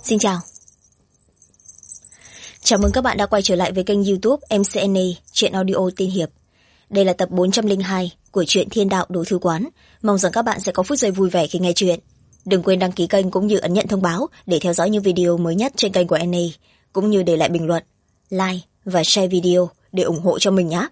Xin chào. Chào mừng các bạn đã quay trở lại với kênh YouTube MCNA Truyện Audio Tiên Hiệp. Đây là tập 402 của truyện Thiên Đạo Đồ Thư Quán. Mong rằng các bạn sẽ có phút giây vui vẻ khi nghe chuyện. Đừng quên đăng ký kênh cũng như ấn nhận thông báo để theo dõi những video mới nhất trên kênh của NA, cũng như để lại bình luận, like và share video để ủng hộ cho mình nhé.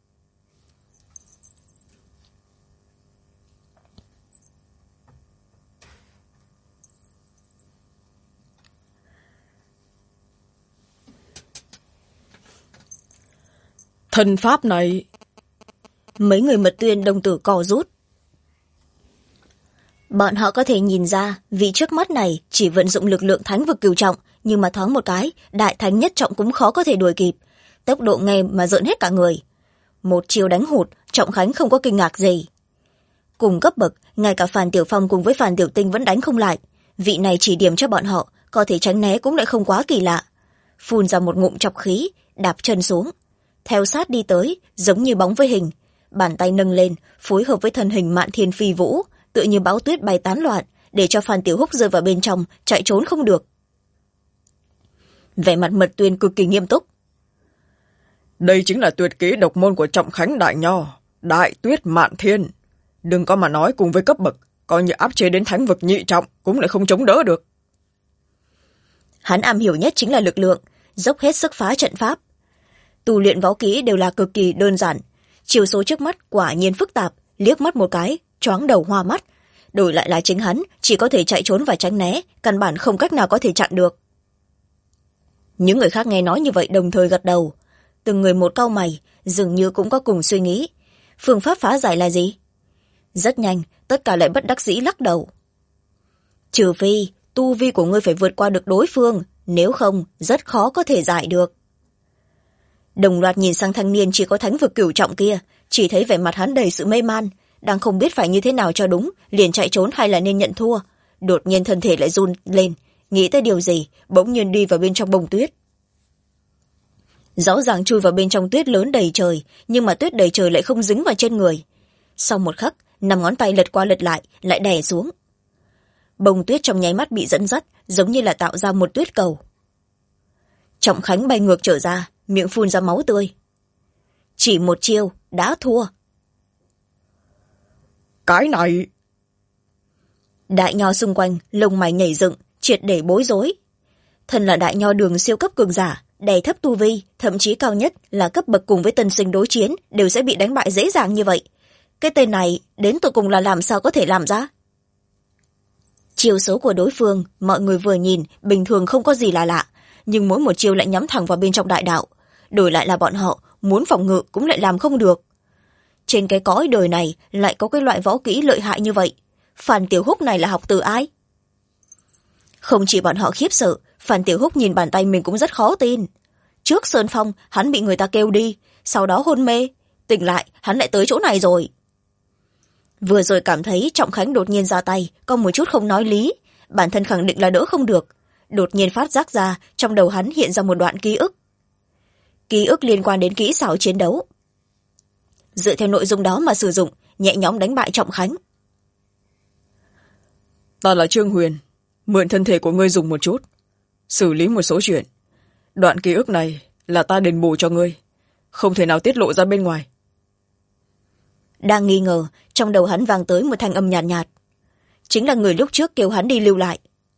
Thân pháp này. Mấy người Mật Tuyên đồng tử co rút. Bọn họ có thể nhìn ra vị trước mắt này chỉ vận dụng lực lượng thánh vực cửu trọng, nhưng mà thoáng một cái đại thánh nhất trọng cũng khó có thể đuổi kịp. Tốc độ nghe mà rợn hết cả người. Một chiều đánh hụt, Trọng Khánh không có kinh ngạc gì. Cùng cấp bậc, ngay cả Phàn Tiểu Phong cùng với Phàn Tiểu Tinh vẫn đánh không lại. Vị này chỉ điểm cho bọn họ, có thể tránh né cũng lại không quá kỳ lạ. Phun ra một ngụm chọc khí, đạp chân xuống, theo sát đi tới, giống như bóng với hình. Bàn tay nâng lên, phối hợp với thân hình Mạn Thiên Phi Vũ, tựa như bão tuyết bay tán loạn, để cho Phan Tiểu Húc rơi vào bên trong, chạy trốn không được. Vẻ mặt Mật Tuyên cực kỳ nghiêm túc. Đây chính là tuyệt kỹ độc môn của Trọng Khánh Đại Nho, Đại Tuyết Mạn Thiên. Đừng có mà nói cùng với cấp bậc, coi như áp chế đến thánh vực nhị trọng cũng lại không chống đỡ được. Hắn am hiểu nhất chính là lực lượng, dốc hết sức phá trận pháp. Tu luyện võ kỹ đều là cực kỳ đơn giản, chiều số trước mắt quả nhiên phức tạp, liếc mắt một cái choáng đầu hoa mắt. Đổi lại là chính hắn chỉ có thể chạy trốn và tránh né, căn bản không cách nào có thể chặn được. Những người khác nghe nói như vậy đồng thời gật đầu, từng người một cau mày, dường như cũng có cùng suy nghĩ. Phương pháp phá giải là gì? Rất nhanh tất cả lại bất đắc dĩ lắc đầu. Trừ phi tu vi của ngươi phải vượt qua được đối phương, nếu không rất khó có thể giải được. Đồng loạt nhìn sang thanh niên chỉ có thánh vực cửu trọng kia, chỉ thấy vẻ mặt hắn đầy sự mê man, đang không biết phải như thế nào cho đúng, liền chạy trốn hay là nên nhận thua. Đột nhiên thân thể lại run lên, nghĩ tới điều gì, bỗng nhiên đi vào bên trong bông tuyết. Rõ ràng chui vào bên trong tuyết lớn đầy trời, nhưng mà tuyết đầy trời lại không dính vào trên người. Sau một khắc, 5 ngón tay lật qua lật lại đè xuống. Bông tuyết trong nháy mắt bị dẫn dắt, giống như là tạo ra một tuyết cầu. Trọng Khánh bay ngược trở ra, miệng phun ra máu tươi. Chỉ một chiêu đã thua. Cái này. Đại Nho xung quanh lông mày nhảy dựng, triệt để bối rối. Thân là Đại Nho đường siêu cấp cường giả, đè thấp tu vi, thậm chí cao nhất là cấp bậc cùng với tân sinh đối chiến đều sẽ bị đánh bại dễ dàng như vậy. Cái tên này đến tụi cùng là làm sao có thể làm ra? Chiêu số của đối phương mọi người vừa nhìn bình thường không có gì là lạ, nhưng mỗi một chiêu lại nhắm thẳng vào bên trong đại đạo. Đổi lại là bọn họ muốn phòng ngự cũng lại làm không được. Trên cái cõi đời này lại có cái loại võ kỹ lợi hại như vậy. Phàn Tiểu Húc này là học từ ai? Không chỉ bọn họ khiếp sợ, Phàn Tiểu Húc nhìn bàn tay mình cũng rất khó tin. Trước Sơn Phong hắn bị người ta kêu đi, sau đó hôn mê, tỉnh lại hắn lại tới chỗ này rồi. Vừa rồi cảm thấy Trọng Khánh đột nhiên ra tay, có một chút không nói lý, bản thân khẳng định là đỡ không được. Đột nhiên phát giác ra trong đầu hắn hiện ra một đoạn ký ức. Ký ức liên quan đến kỹ xảo chiến đấu. Dựa theo nội dung đó mà sử dụng, nhẹ nhõm đánh bại Trọng Khánh. Ta là Trương Huyền, mượn thân thể của ngươi dùng một chút, xử lý một số chuyện. Đoạn ký ức này là ta đền bù cho ngươi, không thể nào tiết lộ ra bên ngoài. Đang nghi ngờ, trong đầu hắn vang tới một thanh âm nhạt nhạt. Chính là người lúc trước kêu hắn đi lưu lại.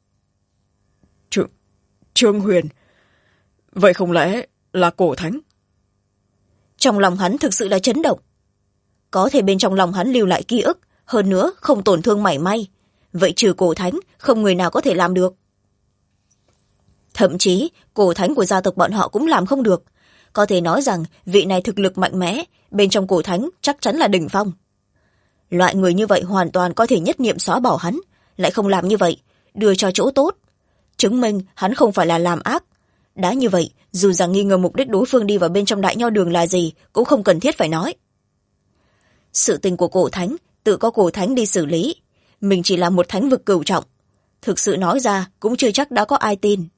Trương Huyền, vậy không lẽ là cổ thánh? Trong lòng hắn thực sự là chấn động. Có thể bên trong lòng hắn lưu lại ký ức, hơn nữa không tổn thương mảy may. Vậy trừ cổ thánh, không người nào có thể làm được. Thậm chí, cổ thánh của gia tộc bọn họ cũng làm không được. Có thể nói rằng vị này thực lực mạnh mẽ, bên trong cổ thánh chắc chắn là đỉnh phong. Loại người như vậy hoàn toàn có thể nhất niệm xóa bỏ hắn, lại không làm như vậy, đưa cho chỗ tốt. Chứng minh hắn không phải là làm ác. Đã như vậy, dù rằng nghi ngờ mục đích đối phương đi vào bên trong Đại Nho đường là gì, cũng không cần thiết phải nói. Sự tình của cổ thánh, tự có cổ thánh đi xử lý. Mình chỉ là một thánh vực cửu trọng. Thực sự nói ra, cũng chưa chắc đã có ai tin.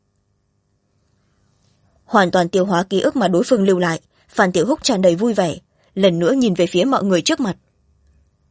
Hoàn toàn tiêu hóa ký ức mà đối phương lưu lại, Phan Tiểu Húc tràn đầy vui vẻ, lần nữa nhìn về phía mọi người trước mặt.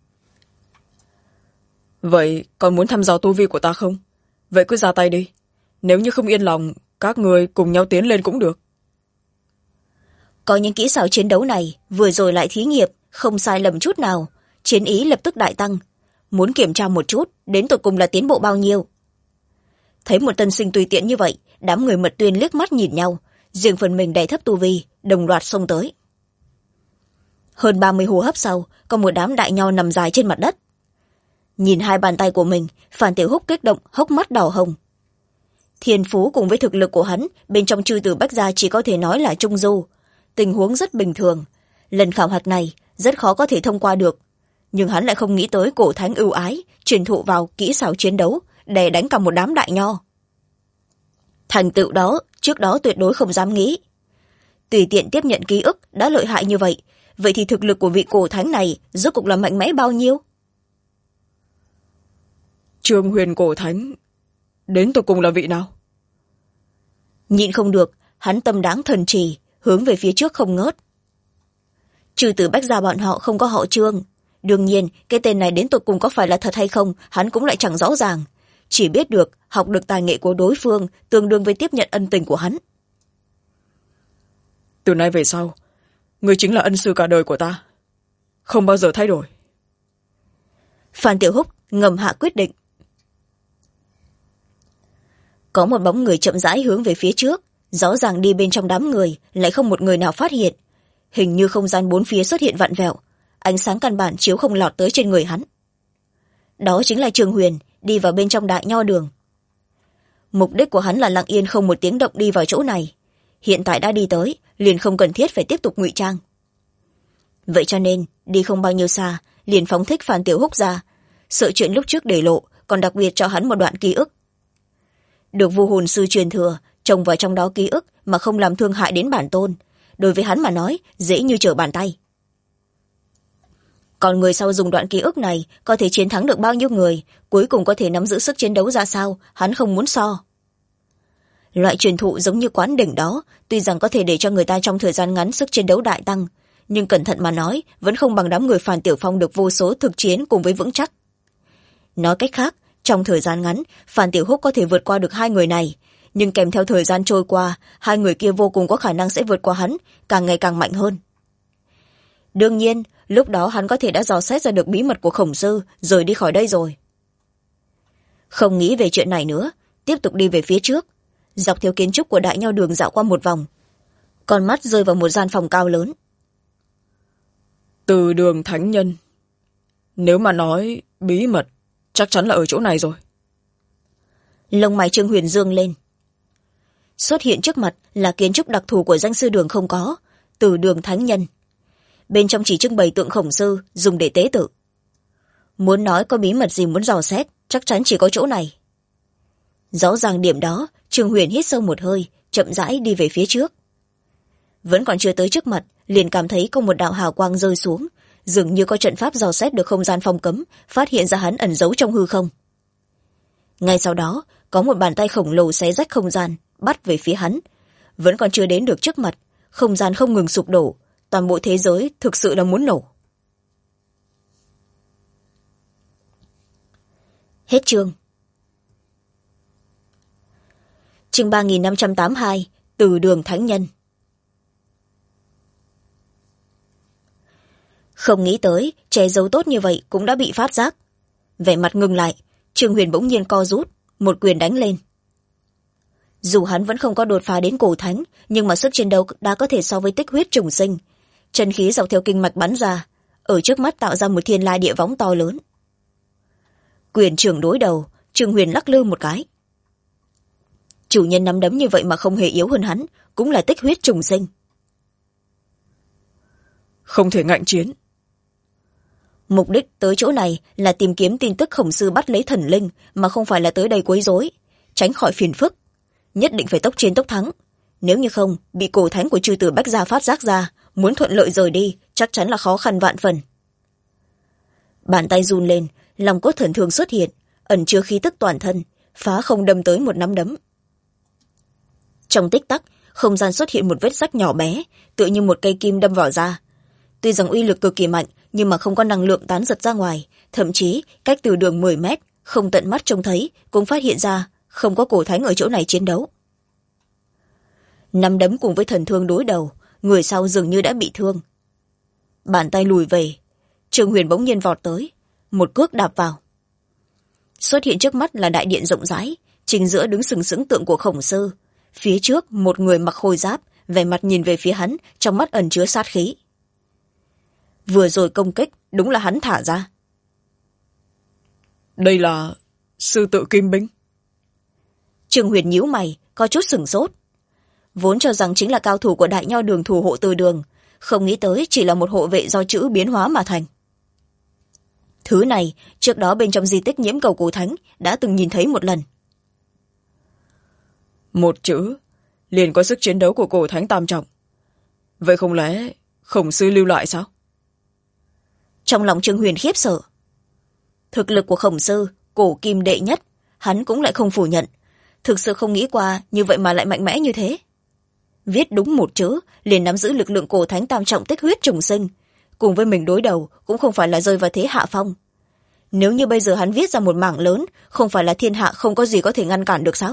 Vậy còn muốn thăm dò tu vi của ta không? Vậy cứ ra tay đi. nếu như không yên lòng các người cùng nhau tiến lên cũng được. Có những kỹ xảo chiến đấu này vừa rồi lại thí nghiệm không sai lầm chút nào, chiến ý lập tức đại tăng, muốn kiểm tra một chút đến tột cùng là tiến bộ bao nhiêu. Thấy một tân sinh tùy tiện như vậy, đám người Mật Tuyên liếc mắt nhìn nhau, riêng phần mình đè thấp tu vi, đồng loạt xông tới. Hơn 30 hô hấp sau, có một đám đại nho nằm dài trên mặt đất. Nhìn hai bàn tay của mình, Phan Tiểu Húc kích động, hốc mắt đỏ hồng. Thiên phú cùng với thực lực của hắn bên trong Chư Tử Bách Gia chỉ có thể nói là trung du, tình huống rất bình thường. Lần khảo hạch này rất khó có thể thông qua được, nhưng hắn lại không nghĩ tới cổ thánh ưu ái truyền thụ vào kỹ xảo chiến đấu để đánh cả một đám đại nho. Thành tựu đó trước đó tuyệt đối không dám nghĩ. Tùy tiện tiếp nhận ký ức đã lợi hại như vậy, vậy thì thực lực của vị cổ thánh này rốt cuộc là mạnh mẽ bao nhiêu? Trương Huyền cổ thánh đến tột cùng là vị nào? Nhịn không được, hắn tâm đáng thần trì, hướng về phía trước không ngớt. Trừ Tử Bách Gia bọn họ không có họ Trương, đương nhiên cái tên này đến tột cùng có phải là thật hay không hắn cũng lại chẳng rõ ràng, chỉ biết được học được tài nghệ của đối phương tương đương với tiếp nhận ân tình của hắn. Từ nay về sau, người chính là ân sư cả đời của ta, không bao giờ thay đổi. Phan Tiểu Húc ngầm hạ quyết định. Có một bóng người chậm rãi hướng về phía trước, rõ ràng đi bên trong đám người lại không một người nào phát hiện, hình như không gian bốn phía xuất hiện vặn vẹo, ánh sáng căn bản chiếu không lọt tới trên người hắn. Đó chính là Trương Huyền đi vào bên trong Đại Nho Đường. Mục đích của hắn là lặng yên không một tiếng động đi vào chỗ này, hiện tại đã đi tới liền không cần thiết phải tiếp tục ngụy trang. Vậy cho nên đi không bao nhiêu xa liền phóng thích Phan Tiểu Húc ra, sợ chuyện lúc trước để lộ, còn đặc biệt cho hắn một đoạn ký ức. Được Vu Hồn Sư truyền thừa trồng vào trong đó ký ức mà không làm thương hại đến bản tôn, đối với hắn mà nói dễ như trở bàn tay. Còn người sau dùng đoạn ký ức này có thể chiến thắng được bao nhiêu người, cuối cùng có thể nắm giữ sức chiến đấu ra sao, hắn không muốn so. Loại truyền thụ giống như quán đỉnh đó tuy rằng có thể để cho người ta trong thời gian ngắn sức chiến đấu đại tăng, nhưng cẩn thận mà nói vẫn không bằng đám người Phan Tiểu Phong được vô số thực chiến cùng với vững chắc. Nói cách khác, trong thời gian ngắn Phan Tiểu Húc có thể vượt qua được hai người này, nhưng kèm theo thời gian trôi qua, hai người kia vô cùng có khả năng sẽ vượt qua hắn, càng ngày càng mạnh hơn. Đương nhiên lúc đó hắn có thể đã dò xét ra được bí mật của Khổng Sư rồi đi khỏi đây rồi. Không nghĩ về chuyện này nữa, tiếp tục đi về phía trước, dọc theo kiến trúc của Đại Nho Đường dạo qua một vòng, con mắt rơi vào một gian phòng cao lớn. Từ Đường thánh nhân, nếu mà nói bí mật chắc chắn là ở chỗ này rồi. Lông mày Trương Huyền dương lên. Xuất hiện trước mặt là kiến trúc đặc thù của danh sư đường không có, Từ Đường thánh nhân. Bên trong chỉ trưng bày tượng Khổng Sư dùng để tế tự. Muốn nói có bí mật gì muốn dò xét chắc chắn chỉ có chỗ này. Rõ ràng điểm đó, Trương Huyền hít sâu một hơi, chậm rãi đi về phía trước. Vẫn còn chưa tới trước mặt liền cảm thấy có một đạo hào quang rơi xuống, dường như có trận pháp dò xét được không gian phong cấm, phát hiện ra hắn ẩn giấu trong hư không. Ngay sau đó có một bàn tay khổng lồ xé rách không gian bắt về phía hắn. Vẫn còn chưa đến được trước mặt, không gian không ngừng sụp đổ, toàn bộ thế giới thực sự là muốn nổ. Hết chương. Chương 3582, Từ Đường thánh nhân. Không nghĩ tới che giấu tốt như vậy cũng đã bị phát giác. Vẻ mặt ngừng lại, Trương Huyền bỗng nhiên co rút, một quyền đánh lên. Dù hắn vẫn không có đột phá đến cổ thánh, nhưng mà sức chiến đấu đã có thể so với tích huyết trùng sinh. Chân khí dọc theo kinh mạch bắn ra, ở trước mắt tạo ra một thiên lai địa võng to lớn. Quyền trưởng đối đầu, Trương Huyền lắc lư một cái. Chủ nhân nắm đấm như vậy mà không hề yếu hơn hắn, cũng là tích huyết trùng sinh. Không thể ngạnh chiến. Mục đích tới chỗ này là tìm kiếm tin tức Khổng Sư bắt lấy thần linh, mà không phải là tới đây quấy rối, tránh khỏi phiền phức. Nhất định phải tốc chiến tốc thắng, nếu như không bị cổ thánh của Chư Tử Bách Gia phát giác ra, muốn thuận lợi rời đi chắc chắn là khó khăn vạn phần. Bàn tay run lên, lòng cốt thần thường xuất hiện, ẩn chứa khí tức toàn thân, phá không đâm tới một nắm đấm. Trong tích tắc, không gian xuất hiện một vết rách nhỏ bé, tựa như một cây kim đâm vào da. Tuy rằng uy lực cực kỳ mạnh, nhưng mà không có năng lượng tán giật ra ngoài, thậm chí cách Từ Đường 10 mét, không tận mắt trông thấy, cũng phát hiện ra không có cổ thánh ở chỗ này chiến đấu. Nắm đấm cùng với thần thương đối đầu, người sau dường như đã bị thương. Bàn tay lùi về, Trương Huyền bỗng nhiên vọt tới, một cước đạp vào. Xuất hiện trước mắt là đại điện rộng rãi, chính giữa đứng sừng sững tượng của Khổng Sư, phía trước một người mặc khôi giáp, vẻ mặt nhìn về phía hắn, trong mắt ẩn chứa sát khí. Vừa rồi công kích đúng là hắn thả ra. Đây là sư tự Kim Binh. Trương Huyền nhíu mày, có chút sửng sốt. Vốn cho rằng chính là cao thủ của Đại Nho Đường thủ hộ Từ Đường, không nghĩ tới chỉ là một hộ vệ do chữ biến hóa mà thành. Thứ này trước đó bên trong di tích Nhiễm Cầu Cổ Thánh đã từng nhìn thấy một lần. Một chữ liền có sức chiến đấu của Cổ Thánh tam trọng. Vậy không lẽ Khổng Sư lưu lại sao? Trong lòng Trương Huyền khiếp sợ. Thực lực của Khổng Sư, cổ kim đệ nhất, hắn cũng lại không phủ nhận. Thực sự không nghĩ qua như vậy mà lại mạnh mẽ như thế. Viết đúng một chữ liền nắm giữ lực lượng Cổ Thánh tam trọng tích huyết trùng sinh, cùng với mình đối đầu cũng không phải là rơi vào thế hạ phong. Nếu như bây giờ hắn viết ra một mảng lớn, không phải là thiên hạ không có gì có thể ngăn cản được sao?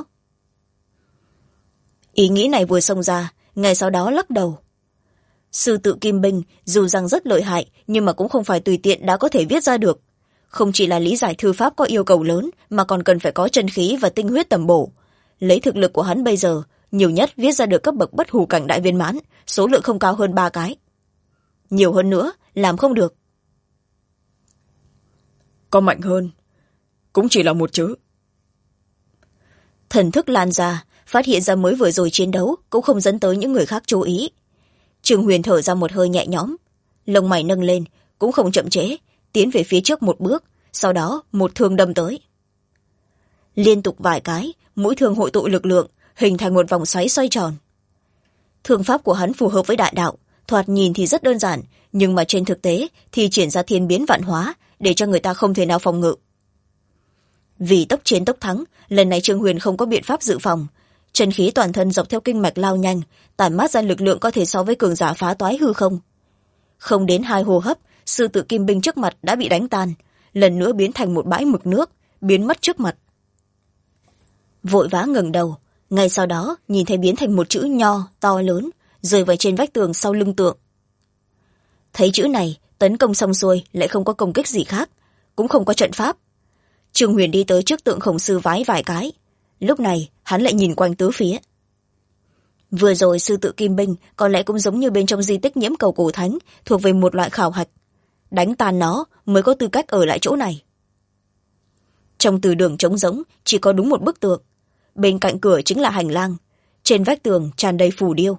Ý nghĩ này vừa xông ra, ngay sau đó lắc đầu. Sư tự Kim Binh dù rằng rất lợi hại, nhưng mà cũng không phải tùy tiện đã có thể viết ra được. Không chỉ là lý giải thư pháp có yêu cầu lớn, mà còn cần phải có chân khí và tinh huyết tầm bổ. Lấy thực lực của hắn bây giờ, nhiều nhất viết ra được cấp bậc bất hủ cảnh đại viên mãn, số lượng không cao hơn 3 cái. Nhiều hơn nữa, làm không được. Có mạnh hơn, cũng chỉ là một chữ. Thần thức lan ra, phát hiện ra mới vừa rồi chiến đấu cũng không dẫn tới những người khác chú ý. Trương Huyền thở ra một hơi nhẹ nhõm, lông mày nâng lên, cũng không chậm trễ, tiến về phía trước một bước, sau đó một thương đâm tới. Liên tục vài cái, mũi thương hội tụ lực lượng, hình thành một vòng xoáy xoay tròn. Thương pháp của hắn phù hợp với đại đạo, thoạt nhìn thì rất đơn giản, nhưng mà trên thực tế thì triển ra thiên biến vạn hóa, để cho người ta không thể nào phòng ngự. Vì tốc chiến tốc thắng, lần này Trương Huyền không có biện pháp dự phòng. Chân khí toàn thân dọc theo kinh mạch lao nhanh, tản mát ra lực lượng có thể so với cường giả phá toái hư không. Không đến 2 hô hấp, sư tự Kim Binh trước mặt đã bị đánh tan, lần nữa biến thành một bãi mực nước, biến mất trước mặt. Vội vã ngẩng đầu, ngay sau đó nhìn thấy biến thành một chữ nho to lớn, rơi vào trên vách tường sau lưng tượng. Thấy chữ này, tấn công xong xuôi lại không có công kích gì khác, cũng không có trận pháp. Trương Huyền đi tới trước tượng Khổng Sư vái vài cái. Lúc này hắn lại nhìn quanh tứ phía. Vừa rồi sư tự Kim Binh có lẽ cũng giống như bên trong di tích Nhiễm Cầu Cổ Thánh, thuộc về một loại khảo hạch. Đánh tan nó mới có tư cách ở lại chỗ này. Trong từ đường trống rỗng chỉ có đúng một bức tượng, bên cạnh cửa chính là hành lang, trên vách tường tràn đầy phù điêu.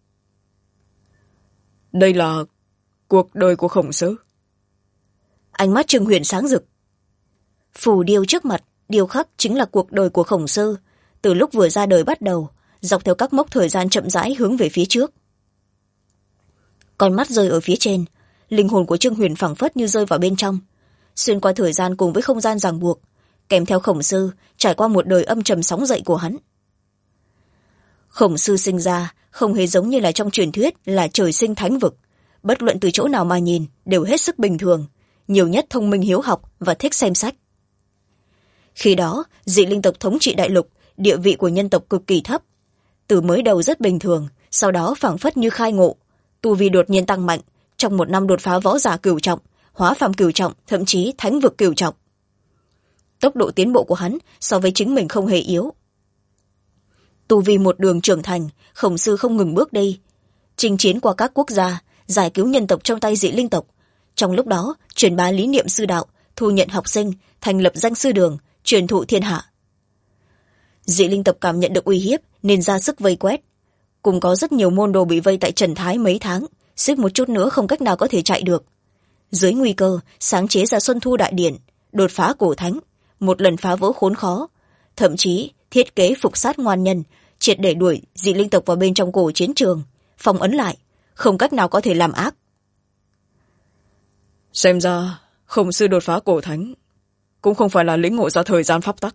Đây là cuộc đời của Khổng Sư. Ánh mắt Trương Huyền sáng rực. Phù điêu trước mặt điêu khắc chính là cuộc đời của Khổng Sư, từ lúc vừa ra đời bắt đầu, dọc theo các mốc thời gian chậm rãi hướng về phía trước. Con mắt rơi ở phía trên, linh hồn của Trương Huyền phảng phất như rơi vào bên trong, xuyên qua thời gian cùng với không gian ràng buộc, kèm theo Khổng Sư trải qua một đời âm trầm sóng dậy của hắn. Khổng Sư sinh ra không hề giống như là trong truyền thuyết là trời sinh thánh vực, bất luận từ chỗ nào mà nhìn đều hết sức bình thường, nhiều nhất thông minh hiếu học và thích xem sách. Khi đó dị linh tộc thống trị đại lục, địa vị của nhân tộc cực kỳ thấp, từ mới đầu rất bình thường, sau đó phảng phất như khai ngộ, tu vi đột nhiên tăng mạnh, trong 1 năm đột phá võ giả cửu trọng, hóa phàm cửu trọng, thậm chí thánh vực cửu trọng. Tốc độ tiến bộ của hắn so với chính mình không hề yếu. Tu vi một đường trưởng thành, Khổng Sư không ngừng bước đi, chinh chiến qua các quốc gia, giải cứu nhân tộc trong tay dị linh tộc. Trong lúc đó truyền bá lý niệm sư đạo, thu nhận học sinh, thành lập danh sư đường, truyền thụ thiên hạ. Dị linh tộc cảm nhận được uy hiếp nên ra sức vây quét, cùng có rất nhiều môn đồ bị vây tại Trần Thái mấy tháng, suýt một chút nữa không cách nào có thể chạy được. Dưới nguy cơ sáng chế ra Xuân Thu Đại Điển, đột phá cổ thánh, một lần phá vỡ khốn khó, thậm chí thiết kế phục sát ngoan nhân, triệt để đuổi dị linh tộc vào bên trong cổ chiến trường, phong ấn lại, không cách nào có thể làm ác. Xem ra Khổng Sư đột phá cổ thánh cũng không phải là lĩnh ngộ ra thời gian pháp tắc.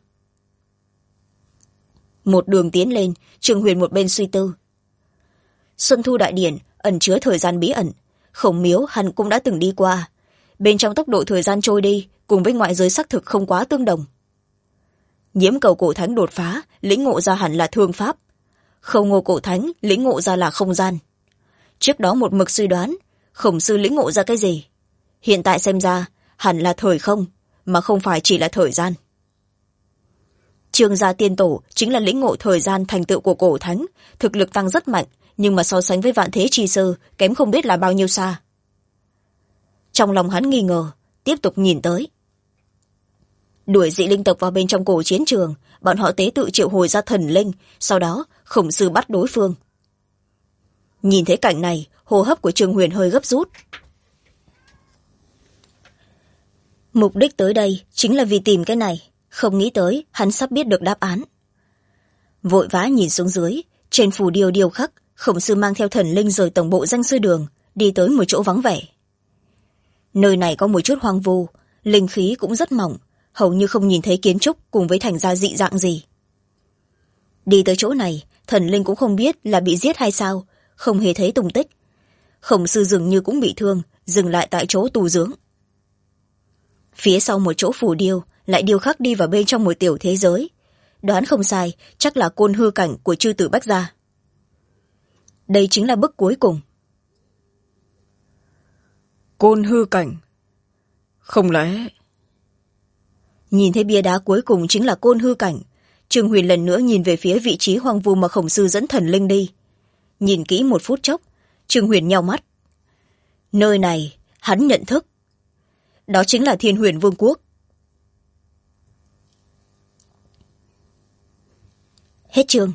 Một đường tiến lên, Trương Huyền một bên suy tư. Xuân Thu Đại Điển ẩn chứa thời gian bí ẩn, Khổng Miếu hắn cũng đã từng đi qua, bên trong tốc độ thời gian trôi đi cùng với ngoại giới xác thực không quá tương đồng. Nhiễm cầu cổ thánh đột phá lĩnh ngộ ra hẳn là thương pháp, Khâu Ngô cổ thánh lĩnh ngộ ra là không gian. Trước đó một mực suy đoán Khổng sư lĩnh ngộ ra cái gì, hiện tại xem ra hẳn là thời không, mà không phải chỉ là thời gian. Trương gia tiên tổ chính là lĩnh ngộ thời gian thành tựu của cổ thánh, thực lực tăng rất mạnh, nhưng mà so sánh với Vạn Thế chi sư kém không biết là bao nhiêu xa. Trong lòng hắn nghi ngờ, tiếp tục nhìn tới. Đuổi dị linh tộc vào bên trong cổ chiến trường, bọn họ tế tự triệu hồi ra thần linh, sau đó Khổng sư bắt đối phương. Nhìn thấy cảnh này, hô hấp của Trương Huyền hơi gấp rút. Mục đích tới đây chính là vì tìm cái này, không nghĩ tới hắn sắp biết được đáp án. Vội vã nhìn xuống dưới, trên phù điêu điêu khắc, Khổng sư mang theo thần linh rời tổng bộ danh sư đường, đi tới một chỗ vắng vẻ. Nơi này có một chút hoang vu, linh khí cũng rất mỏng, hầu như không nhìn thấy kiến trúc cùng với thành ra dị dạng gì. Đi tới chỗ này, thần linh cũng không biết là bị giết hay sao, không hề thấy tung tích. Khổng sư dường như cũng bị thương, dừng lại tại chỗ tu dưỡng. Phía sau một chỗ phù điêu lại điêu khắc đi vào bên trong một tiểu thế giới. Đoán không sai, chắc là côn hư cảnh của chư tử Bách gia. Đây chính là bức cuối cùng. Côn hư cảnh? Không lẽ... Nhìn thấy bia đá cuối cùng chính là côn hư cảnh, Trương Huyền lần nữa nhìn về phía vị trí hoang vu mà Khổng sư dẫn thần linh đi. Nhìn kỹ một phút chốc, Trương Huyền nheo mắt. Nơi này hắn nhận thức, đó chính là Thiên Huyền Vương quốc. Hết chương.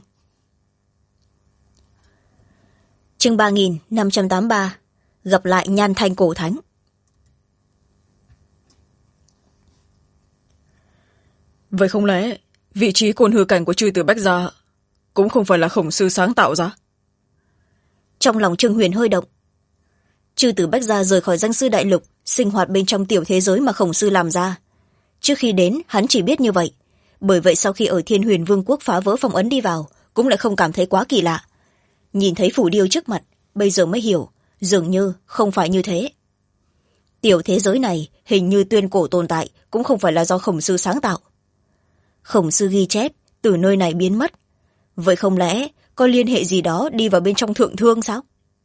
Chương 3583, gặp lại Nhan Thanh cổ thánh. Vậy không lẽ vị trí côn hư cảnh của chư tử Bách gia cũng không phải là Khổng sư sáng tạo ra? Trong lòng Trương Huyền hơi động. Chư tử Bách gia rời khỏi danh sư đại lục, sinh hoạt bên trong tiểu thế giới mà Khổng sư làm ra. Trước khi đến hắn chỉ biết như vậy, bởi vậy sau khi ở Thiên Huyền Vương quốc phá vỡ phong ấn đi vào cũng lại không cảm thấy quá kỳ lạ. Nhìn thấy phù điêu trước mặt, bây giờ mới hiểu, dường như không phải như thế. Tiểu thế giới này hình như tuyên cổ tồn tại, cũng không phải là do Khổng sư sáng tạo. Khổng sư ghi chép từ nơi này biến mất, vậy không lẽ có liên hệ gì đó đi vào bên trong thượng thương sao?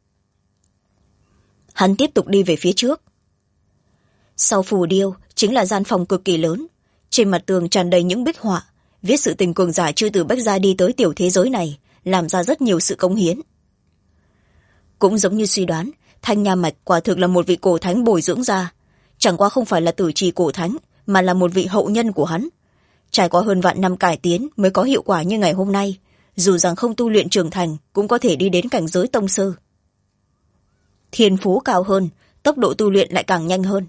Hắn tiếp tục đi về phía trước. Sau phù điêu chính là gian phòng cực kỳ lớn, trên mặt tường tràn đầy những bích họa, viết sự tình cường giả chư tử Bách gia đi tới tiểu thế giới này, làm ra rất nhiều sự cống hiến. Cũng giống như suy đoán, Thanh Nha Mạch quả thực là một vị cổ thánh bồi dưỡng ra, chẳng qua không phải là tử trì cổ thánh, mà là một vị hậu nhân của hắn. Trải qua hơn vạn năm cải tiến mới có hiệu quả như ngày hôm nay, dù rằng không tu luyện trưởng thành cũng có thể đi đến cảnh giới tông sư. Thiên phú cao hơn, tốc độ tu luyện lại càng nhanh hơn.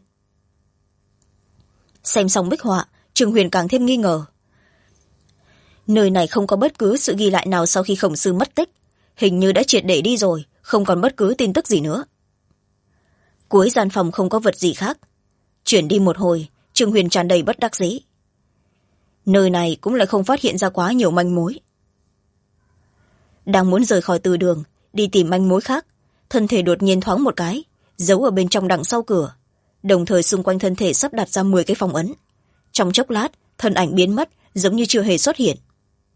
Xem xong bích họa, Trương Huyền càng thêm nghi ngờ. Nơi này không có bất cứ sự ghi lại nào sau khi Khổng sư mất tích, hình như đã triệt để đi rồi, không còn bất cứ tin tức gì nữa. Cuối gian phòng không có vật gì khác. Chuyển đi một hồi, Trương Huyền tràn đầy bất đắc dĩ. Nơi này cũng lại không phát hiện ra quá nhiều manh mối. Đang muốn rời khỏi từ đường, đi tìm manh mối khác, thân thể đột nhiên thoáng một cái, giấu ở bên trong đằng sau cửa, đồng thời xung quanh thân thể sắp đặt ra 10 cái phong ấn. Trong chốc lát, thân ảnh biến mất, giống như chưa hề xuất hiện.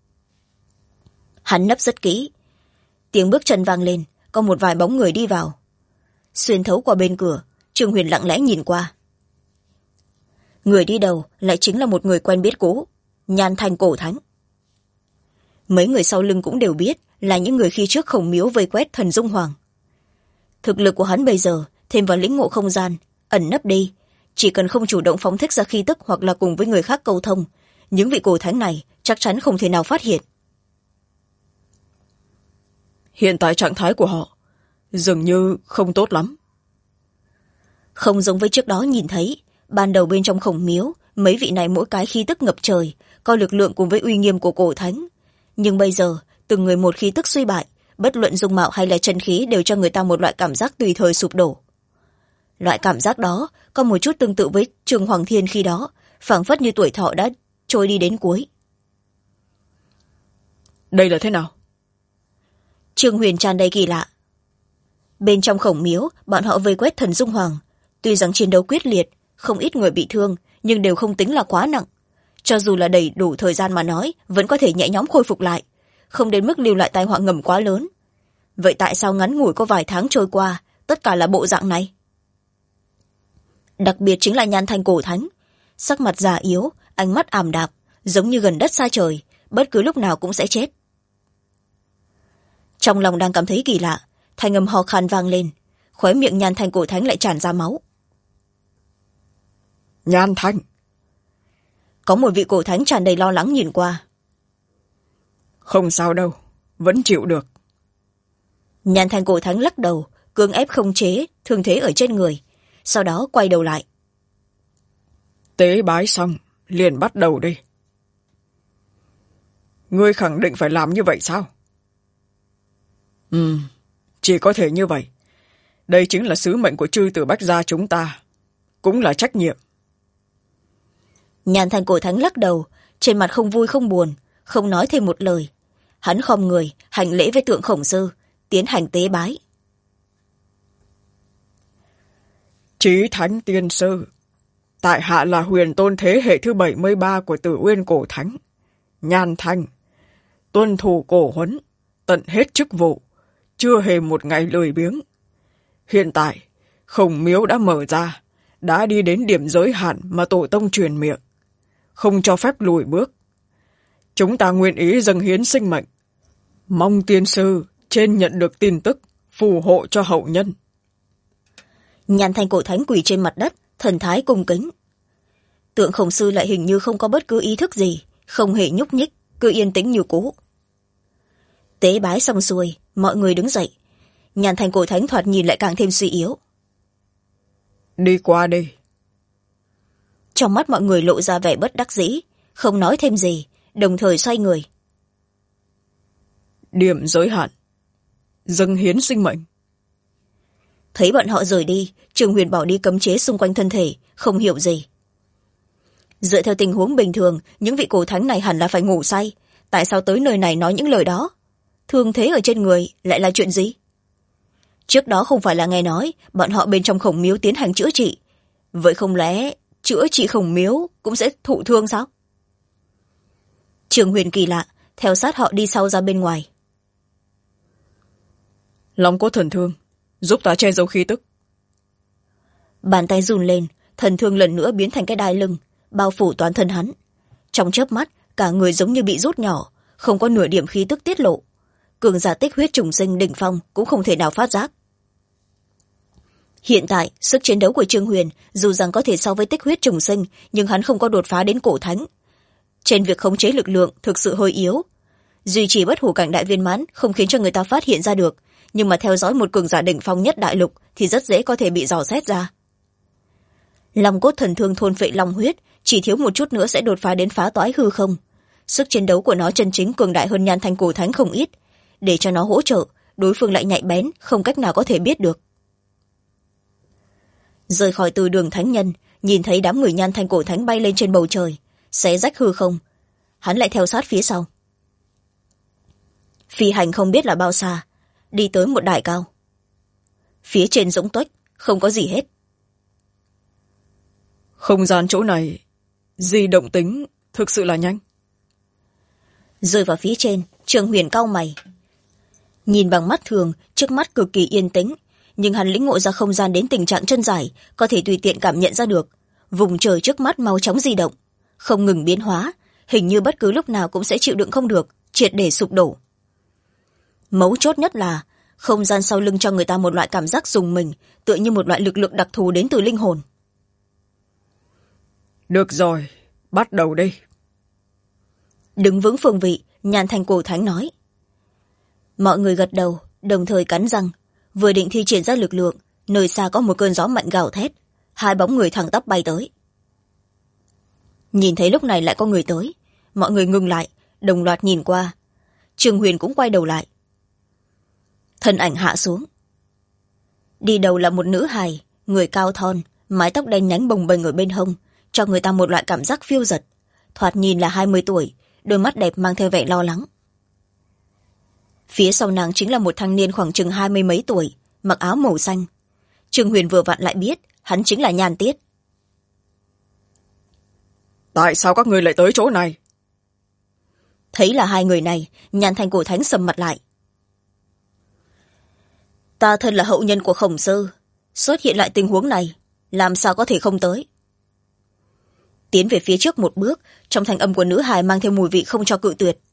Hắn nấp rất kỹ. Tiếng bước chân vang lên, có một vài bóng người đi vào. Xuyên thấu qua bên cửa, Trương Huyền lặng lẽ nhìn qua. Người đi đầu lại chính là một người quen biết cũ, Nhan Thanh cổ thánh. Mấy người sau lưng cũng đều biết là những người khi trước Khổng miếu vây quét Thần Dung Hoàng. Thực lực của hắn bây giờ thêm vào lĩnh ngộ không gian, ẩn nấp đi, chỉ cần không chủ động phóng thích ra khí tức hoặc là cùng với người khác câu thông, những vị cổ thánh này chắc chắn không thể nào phát hiện. Hiện tại trạng thái của họ dường như không tốt lắm. Không giống với trước đó nhìn thấy, ban đầu bên trong Khổng miếu, mấy vị này mỗi cái khí tức ngập trời, có lực lượng cùng với uy nghiêm của cổ thánh. Nhưng bây giờ, từng người một khí tức suy bại, bất luận dung mạo hay là chân khí đều cho người ta một loại cảm giác tùy thời sụp đổ. Loại cảm giác đó có một chút tương tự với Trường Hoàng Thiên khi đó, phảng phất như tuổi thọ đã trôi đi đến cuối. Đây là thế nào? Trương Huyền tràn đầy kỳ lạ. Bên trong Khổng miếu, bọn họ vây quét Thần Dung Hoàng. Tuy rằng chiến đấu quyết liệt, không ít người bị thương, nhưng đều không tính là quá nặng. cho dù là đầy đủ thời gian mà nói vẫn có thể nhẹ nhõm khôi phục lại, không đến mức lưu lại tai họa ngầm quá lớn. Vậy tại sao ngắn ngủi có vài tháng trôi qua tất cả là bộ dạng này? Đặc biệt chính là Nhan Thanh cổ thánh, sắc mặt già yếu, ánh mắt ảm đạm, giống như gần đất xa trời, bất cứ lúc nào cũng sẽ chết. Trong lòng đang cảm thấy kỳ lạ, thanh âm ho khan vang lên, khóe miệng Nhan Thanh cổ thánh lại tràn ra máu. Nhan Thanh. Có một vị cổ thánh tràn đầy lo lắng nhìn qua. Không sao đâu, vẫn chịu được. Nhan Thanh cổ thánh lắc đầu, cưỡng ép không chế thương thế ở trên người, sau đó quay đầu lại. Tế bái xong liền bắt đầu đi. Ngươi khẳng định phải làm như vậy sao? Chỉ có thể như vậy. Đây chính là sứ mệnh của chư tử Bách gia chúng ta, cũng là trách nhiệm. Nhan Thanh cổ thánh lắc đầu, trên mặt không vui không buồn, không nói thêm một lời. Hắn khom người hành lễ với tượng Khổng Sư, tiến hành tế bái. Chí thánh tiên sư, tại hạ là huyền tôn thế hệ thứ 73 của Tử Uyên cổ thánh, Nhan Thanh, tuân thủ cổ huấn, tận hết chức vụ, chưa hề một ngày lười biếng. Hiện tại Khổng miếu đã mở ra, đã đi đến điểm giới hạn mà tổ tông truyền miệng, không cho phép lùi bước. Chúng ta nguyện ý dâng hiến sinh mệnh, mong tiên sư trên nhận được tin tức phù hộ cho hậu nhân. Nhan Thanh cổ thánh quỳ trên mặt đất, thần thái cung kính. Tượng Khổng Sư lại hình như không có bất cứ ý thức gì, không hề nhúc nhích, cứ yên tĩnh như cũ. Tế bái xong xuôi, mọi người đứng dậy. Nhan Thanh cổ thánh thoạt nhìn lại càng thêm suy yếu. Đi qua đi. Trong mắt mọi người lộ ra vẻ bất đắc dĩ, không nói thêm gì, đồng thời xoay người. Điểm giới hạn, dâng hiến sinh mệnh. Thấy bọn họ rời đi, Trường Huyền bỏ đi cấm chế xung quanh thân thể, không hiểu gì. Dựa theo tình huống bình thường, những vị cổ thánh này hẳn là phải ngủ say. Tại sao tới nơi này nói những lời đó? Thương thế ở trên người lại là chuyện gì? Trước đó không phải là nghe nói bọn họ bên trong Khổng miếu tiến hành chữa trị. Vậy không lẽ chữa trị Khổng miếu cũng sẽ thụ thương sao? Trường Huyền kỳ lạ, theo sát họ đi sau ra bên ngoài. Long cốt thần thương, giúp ta che giấu khí tức. Bàn tay run lên, thần thương lần nữa biến thành cái đai lưng, bao phủ toàn thân hắn. Trong chớp mắt, cả người giống như bị rút nhỏ, không có nửa điểm khí tức tiết lộ. Cường giả tích huyết trùng sinh đỉnh phong cũng không thể nào phát giác. Hiện tại, sức chiến đấu của Trương Huyền dù rằng có thể so với tích huyết trùng sinh, nhưng hắn không có đột phá đến cổ thánh. Trên việc khống chế lực lượng thực sự hơi yếu. Duy trì bất hủ cảnh đại viên mãn không khiến cho người ta phát hiện ra được, nhưng mà theo dõi một cường giả đỉnh phong nhất đại lục thì rất dễ có thể bị dò xét ra. Long cốt thần thương thôn phệ long huyết, chỉ thiếu một chút nữa sẽ đột phá đến phá toái hư không. Sức chiến đấu của nó chân chính cường đại hơn Nhan Thanh cổ thánh không ít. Để cho nó hỗ trợ, đối phương lại nhạy bén, không cách nào có thể biết được. Rời khỏi từ đường thánh nhân, nhìn thấy đám người Nhan Thanh cổ thánh bay lên trên bầu trời, xé rách hư không. Hắn lại theo sát phía sau. Phi hành không biết là bao xa, đi tới một đài cao. Phía trên rỗng tuếch, không có gì hết. Không gian chỗ này, di động tính thực sự là nhanh. Rơi vào phía trên, Trường Huyền cau mày. Nhìn bằng mắt thường, trước mắt cực kỳ yên tĩnh, nhưng hắn lĩnh ngộ ra không gian đến tình trạng chân dài, có thể tùy tiện cảm nhận ra được. Vùng trời trước mắt mau chóng di động, không ngừng biến hóa, hình như bất cứ lúc nào cũng sẽ chịu đựng không được, triệt để sụp đổ. Mấu chốt nhất là, không gian sau lưng cho người ta một loại cảm giác rùng mình, tựa như một loại lực lượng đặc thù đến từ linh hồn. Được rồi, bắt đầu đi. Đứng vững phương vị, Nhan Thanh cổ thánh nói. Mọi người gật đầu, đồng thời cắn răng. Vừa định thi triển ra lực lượng, nơi xa có một cơn gió mạnh gào thét, hai bóng người thẳng tắp bay tới. Nhìn thấy lúc này lại có người tới, mọi người ngừng lại, đồng loạt nhìn qua. Trường Huyền cũng quay đầu lại. Thân ảnh hạ xuống. Đi đầu là một nữ hài, người cao thon, mái tóc đen nhánh bồng bềnh ở bên hông, cho người ta một loại cảm giác phiêu dật. Thoạt nhìn là 20 tuổi, đôi mắt đẹp mang theo vẻ lo lắng. Phía sau nàng chính là một thanh niên khoảng chừng 20 mấy tuổi, mặc áo màu xanh. Trường Huyền vừa vặn lại biết hắn chính là Nhan Tiết. Tại sao các ngươi lại tới chỗ này? Thấy là hai người này, Nhan Thanh Cổ Thánh sầm mặt lại. Ta thân là hậu nhân của Khổng Sư, xuất hiện lại tình huống này, làm sao có thể không tới. Tiến về phía trước một bước, trong thanh âm của nữ hài mang theo mùi vị không cho cự tuyệt.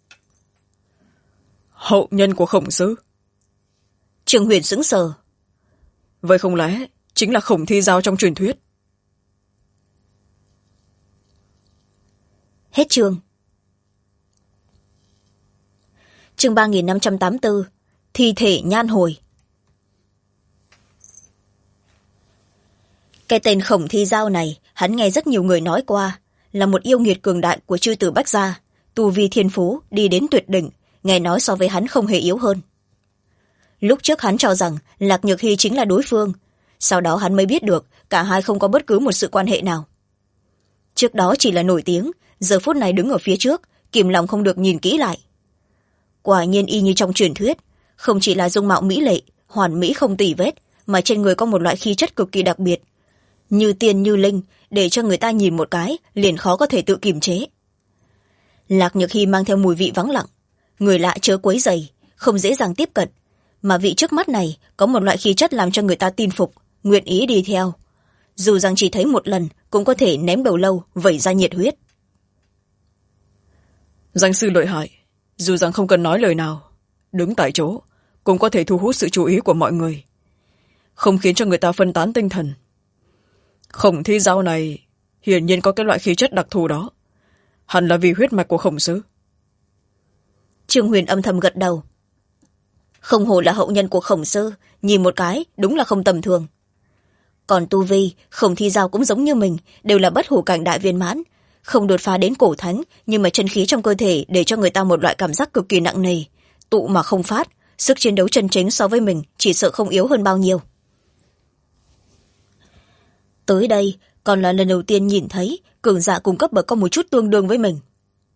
Hậu nhân của Khổng Sư? Trương Huyền sững sờ. Vậy không lẽ chính là Khổng Thi Giao trong truyền thuyết? Hết chương. Chương 3584, thi thể nhan hồi. Cái tên Khổng Thi Giao này hắn nghe rất nhiều người nói qua, là một yêu nghiệt cường đại của chư tử Bách Gia, tu vi thiên phú đi đến tuyệt đỉnh, nghe nói so với hắn không hề yếu hơn. Lúc trước hắn cho rằng Lạc Nhược Hy chính là đối phương, sau đó hắn mới biết được cả hai không có bất cứ một sự quan hệ nào. Trước đó chỉ là nổi tiếng, giờ phút này đứng ở phía trước, kìm lòng không được nhìn kỹ lại. Quả nhiên y như trong truyền thuyết, không chỉ là dung mạo mỹ lệ, hoàn mỹ không tì vết, mà trên người có một loại khí chất cực kỳ đặc biệt, như tiên như linh, để cho người ta nhìn một cái liền khó có thể tự kiềm chế. Lạc Nhược Hy mang theo mùi vị vắng lặng, người lạ chớ quấy rầy, không dễ dàng tiếp cận, mà vị trước mắt này có một loại khí chất làm cho người ta tin phục, nguyện ý đi theo, dù rằng chỉ thấy một lần cũng có thể ném đầu lâu vẩy ra nhiệt huyết. Danh sư lợi hại, dù rằng không cần nói lời nào, đứng tại chỗ cũng có thể thu hút sự chú ý của mọi người, không khiến cho người ta phân tán tinh thần. Khổng Thi Giao này hiển nhiên có cái loại khí chất đặc thù đó, hẳn là vì huyết mạch của Khổng Sư. Trương Huyền âm thầm gật đầu. Không hổ là hậu nhân của Khổng Sư, nhìn một cái đúng là không tầm thường. Còn tu vi, Khổng Thi Giao cũng giống như mình, đều là bất hủ cảnh đại viên mãn, không đột phá đến cổ thánh, nhưng mà chân khí trong cơ thể để cho người ta một loại cảm giác cực kỳ nặng nề, tụ mà không phát, sức chiến đấu chân chính so với mình chỉ sợ không yếu hơn bao nhiêu. Tới đây còn là lần đầu tiên nhìn thấy cường giả cùng cấp bậc có một chút tương đương với mình.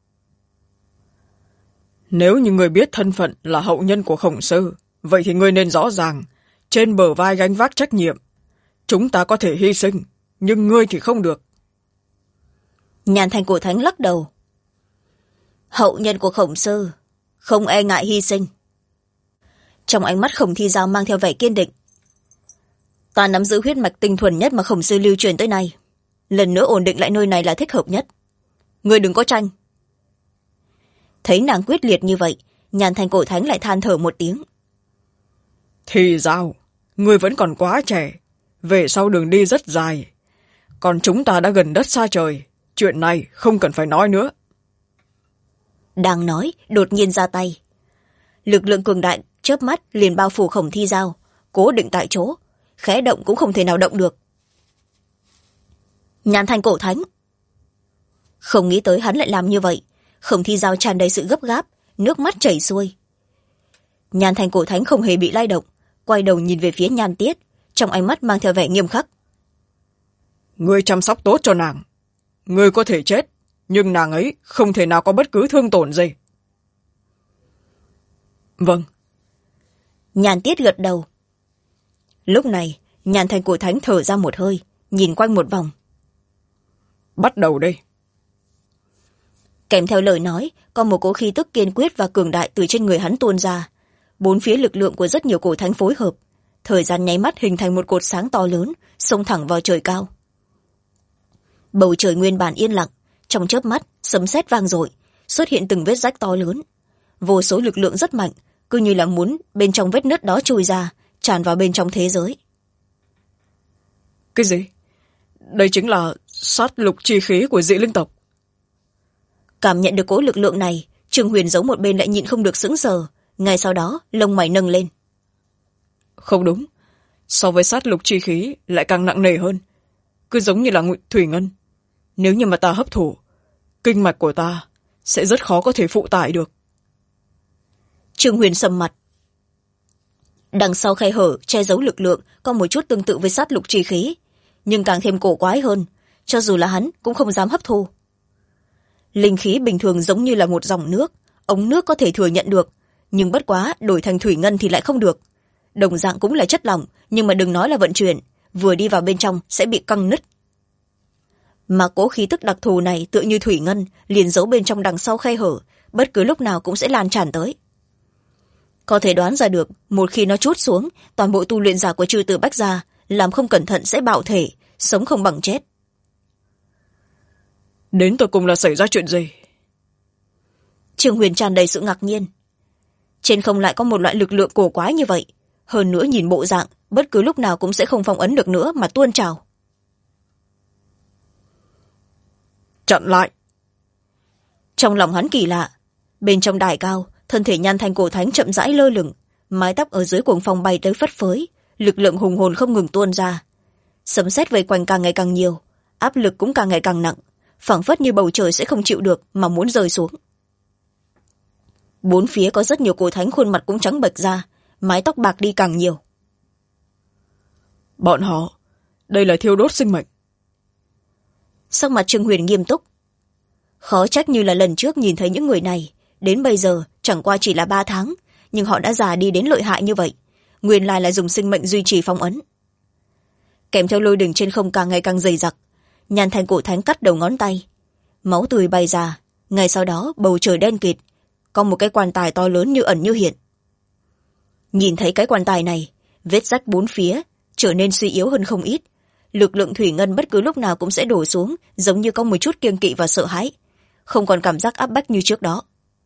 Nếu như người biết thân phận là hậu nhân của Khổng Sư, vậy thì người nên rõ ràng, trên bờ vai gánh vác trách nhiệm. Chúng ta có thể hy sinh, nhưng ngươi thì không được. Nhan Thanh Cổ Thánh lắc đầu. Hậu nhân của Khổng Sư không e ngại hy sinh. Trong ánh mắt Khổng Thi Giao mang theo vẻ kiên định. Ta nắm giữ huyết mạch tinh thuần nhất mà Khổng Sư lưu truyền tới nay, lần nữa ổn định lại nơi này là thích hợp nhất. Ngươi đừng có tranh. Thấy nàng quyết liệt như vậy, Nhan Thanh Cổ Thánh lại than thở một tiếng. Thì Giao, ngươi vẫn còn quá trẻ, về sau đường đi rất dài, còn chúng ta đã gần đất xa trời, chuyện này không cần phải nói nữa. Đang nói, đột nhiên ra tay. Lực lượng cường đại chớp mắt liền bao phủ Khổng Thi Giao, cố định tại chỗ, khẽ động cũng không thể nào động được. Nhan Thanh Cổ Thánh. Không nghĩ tới hắn lại làm như vậy, Khổng Thi Giao tràn đầy sự gấp gáp, nước mắt chảy xuôi. Nhan Thanh Cổ Thánh không hề bị lay động, quay đầu nhìn về phía Nhan Tiết, trong ánh mắt mang theo vẻ nghiêm khắc. Ngươi chăm sóc tốt cho nàng. Ngươi có thể chết, nhưng nàng ấy không thể nào có bất cứ thương tổn gì. Vâng. Nhan Tiết gật đầu. Lúc này, Nhan Thanh Cổ Thánh thở ra một hơi, nhìn quanh một vòng. Bắt đầu đây. Kèm theo lời nói, có một cỗ khí tức kiên quyết và cường đại từ trên người hắn tuôn ra. Bốn phía lực lượng của rất nhiều cổ thánh phối hợp, thời gian nháy mắt hình thành một cột sáng to lớn, xông thẳng vào trời cao. Bầu trời nguyên bản yên lặng, trong chớp mắt sấm sét vang dội, xuất hiện từng vết rách to lớn. Vô số lực lượng rất mạnh, cứ như là muốn bên trong vết nứt đó trôi ra, tràn vào bên trong thế giới. Cái gì? Đây chính là sát lục chi khí của dị linh tộc. Cảm nhận được cỗ lực lượng này, Trương Huyền giấu một bên lại nhịn không được sững sờ, ngay sau đó lông mày nâng lên. Không đúng, so với sát lục chi khí lại càng nặng nề hơn, cứ giống như là thủy ngân. Nếu như mà ta hấp thụ, kinh mạch của ta sẽ rất khó có thể phụ tải được. Trương Huyền sầm mặt. Đằng sau khe hở che giấu lực lượng có một chút tương tự với sát lục chi khí, nhưng càng thêm cổ quái hơn, cho dù là hắn cũng không dám hấp thu. Linh khí bình thường giống như là một dòng nước, ống nước có thể thừa nhận được, nhưng bất quá đổi thành thủy ngân thì lại không được. Đồng dạng cũng là chất lỏng, nhưng mà đừng nói là vận chuyển, vừa đi vào bên trong sẽ bị căng nứt. mà cỗ khí tức đặc thù này tựa như thủy ngân liền giấu bên trong đằng sau khe hở, bất cứ lúc nào cũng sẽ lan tràn tới. Có thể đoán ra được, một khi nó trút xuống, toàn bộ tu luyện giả của Trừ Tử Bách gia làm không cẩn thận sẽ bạo thể, sống không bằng chết. Đến tột cùng là xảy ra chuyện gì? Trương Huyền tràn đầy sự ngạc nhiên. Trên không lại có một loại lực lượng cổ quái như vậy, hơn nữa nhìn bộ dạng bất cứ lúc nào cũng sẽ không phong ấn được nữa mà tuôn trào. Chặn lại. Trong lòng hắn kỳ lạ, bên trong đài cao, thân thể Nhan Thanh cổ thánh chậm rãi lơ lửng, mái tóc ở dưới cuồng phong bay tới phất phới, lực lượng hùng hồn không ngừng tuôn ra. Sấm sét vây quanh càng ngày càng nhiều, áp lực cũng càng ngày càng nặng, phảng phất như bầu trời sẽ không chịu được mà muốn rơi xuống. Bốn phía có rất nhiều cổ thánh khuôn mặt cũng trắng bệch ra, mái tóc bạc đi càng nhiều. Bọn họ, đây là thiêu đốt sinh mệnh. Sắc mặt Trương Huyền nghiêm túc. Khó trách như là lần trước nhìn thấy những người này, đến bây giờ chẳng qua chỉ là 3 tháng, nhưng họ đã già đi đến lợi hại như vậy, nguyên lai là dùng sinh mệnh duy trì phong ấn. Kèm theo lôi đỉnh trên không càng ngày càng dày đặc, Nhan Thanh cổ thánh cắt đầu ngón tay, máu tươi bay ra, ngay sau đó bầu trời đen kịt, có một cái quan tài to lớn như ẩn như hiện. Nhìn thấy cái quan tài này, vết rách bốn phía trở nên suy yếu hơn không ít, lực lượng thủy ngân bất cứ lúc nào cũng sẽ đổ xuống, giống như có một chút kiêng kỵ và sợ hãi, không còn cảm giác áp bách như trước đó.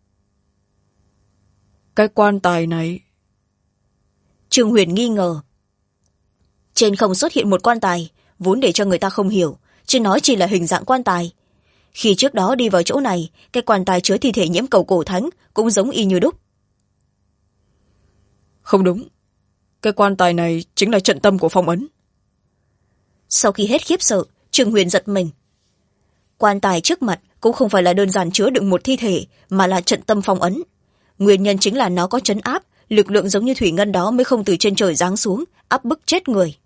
Cái quan tài này... Trương Huyền nghi ngờ. Trên không xuất hiện một quan tài, vốn để cho người ta không hiểu, chứ nói chỉ là hình dạng quan tài. Khi trước đó đi vào chỗ này, cái quan tài chứa thi thể nhiễm cầu cổ thánh cũng giống y như đúc. Không đúng, cái quan tài này chính là trận tâm của phong ấn. Sau khi hết khiếp sợ, Trương Huyền giật mình. Quan tài trước mặt cũng không phải là đơn giản chứa đựng một thi thể, mà là trận tâm phong ấn. Nguyên nhân chính là nó có trấn áp, lực lượng giống như thủy ngân đó mới không từ trên trời giáng xuống, áp bức chết người.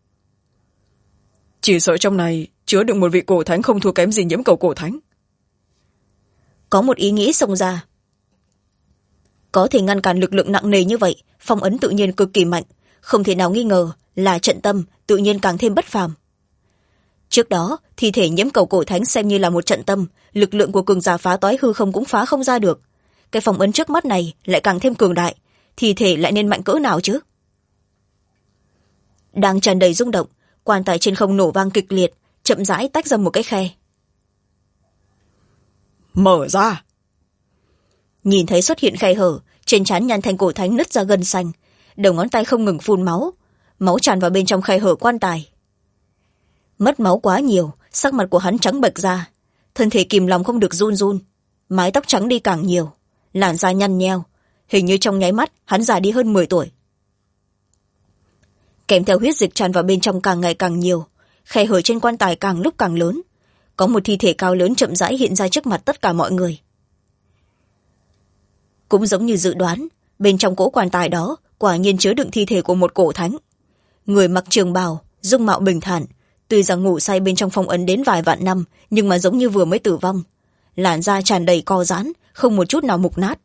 Chỉ sợ trong này chứa đựng một vị cổ thánh không thua kém gì nhiễm cầu cổ thánh. Có một ý nghĩ xông ra. Có thể ngăn cản lực lượng nặng nề như vậy, phong ấn tự nhiên cực kỳ mạnh, không thể nào nghi ngờ là trận tâm tự nhiên càng thêm bất phàm. Trước đó, thi thể nhiễm cầu cổ thánh xem như là một trận tâm, lực lượng của cường giả phá toái hư không cũng phá không ra được. Cái phong ấn trước mắt này lại càng thêm cường đại, thi thể lại nên mạnh cỡ nào chứ? Đang tràn đầy rung động, quan tài trên không nổ vang kịch liệt, chậm rãi tách ra một cái khe. Mở ra. Nhìn thấy xuất hiện khe hở, trên trán Nhan Thanh cổ thánh nứt ra gân xanh, đầu ngón tay không ngừng phun máu, máu tràn vào bên trong khe hở quan tài. Mất máu quá nhiều, sắc mặt của hắn trắng bệch ra, thân thể kìm lòng không được run run, mái tóc trắng đi càng nhiều, làn da nhăn nheo, hình như trong nháy mắt hắn già đi hơn 10 tuổi. Kèm theo huyết dịch tràn vào bên trong càng ngày càng nhiều, khe hở trên quan tài càng lúc càng lớn, có một thi thể cao lớn chậm rãi hiện ra trước mặt tất cả mọi người. Cũng giống như dự đoán, bên trong cỗ quan tài đó quả nhiên chứa đựng thi thể của một cổ thánh. Người mặc trường bào, dung mạo bình thản, tuy rằng ngủ say bên trong phong ấn đến vài vạn năm, nhưng mà giống như vừa mới tử vong, làn da tràn đầy co giãn, không một chút nào mục nát.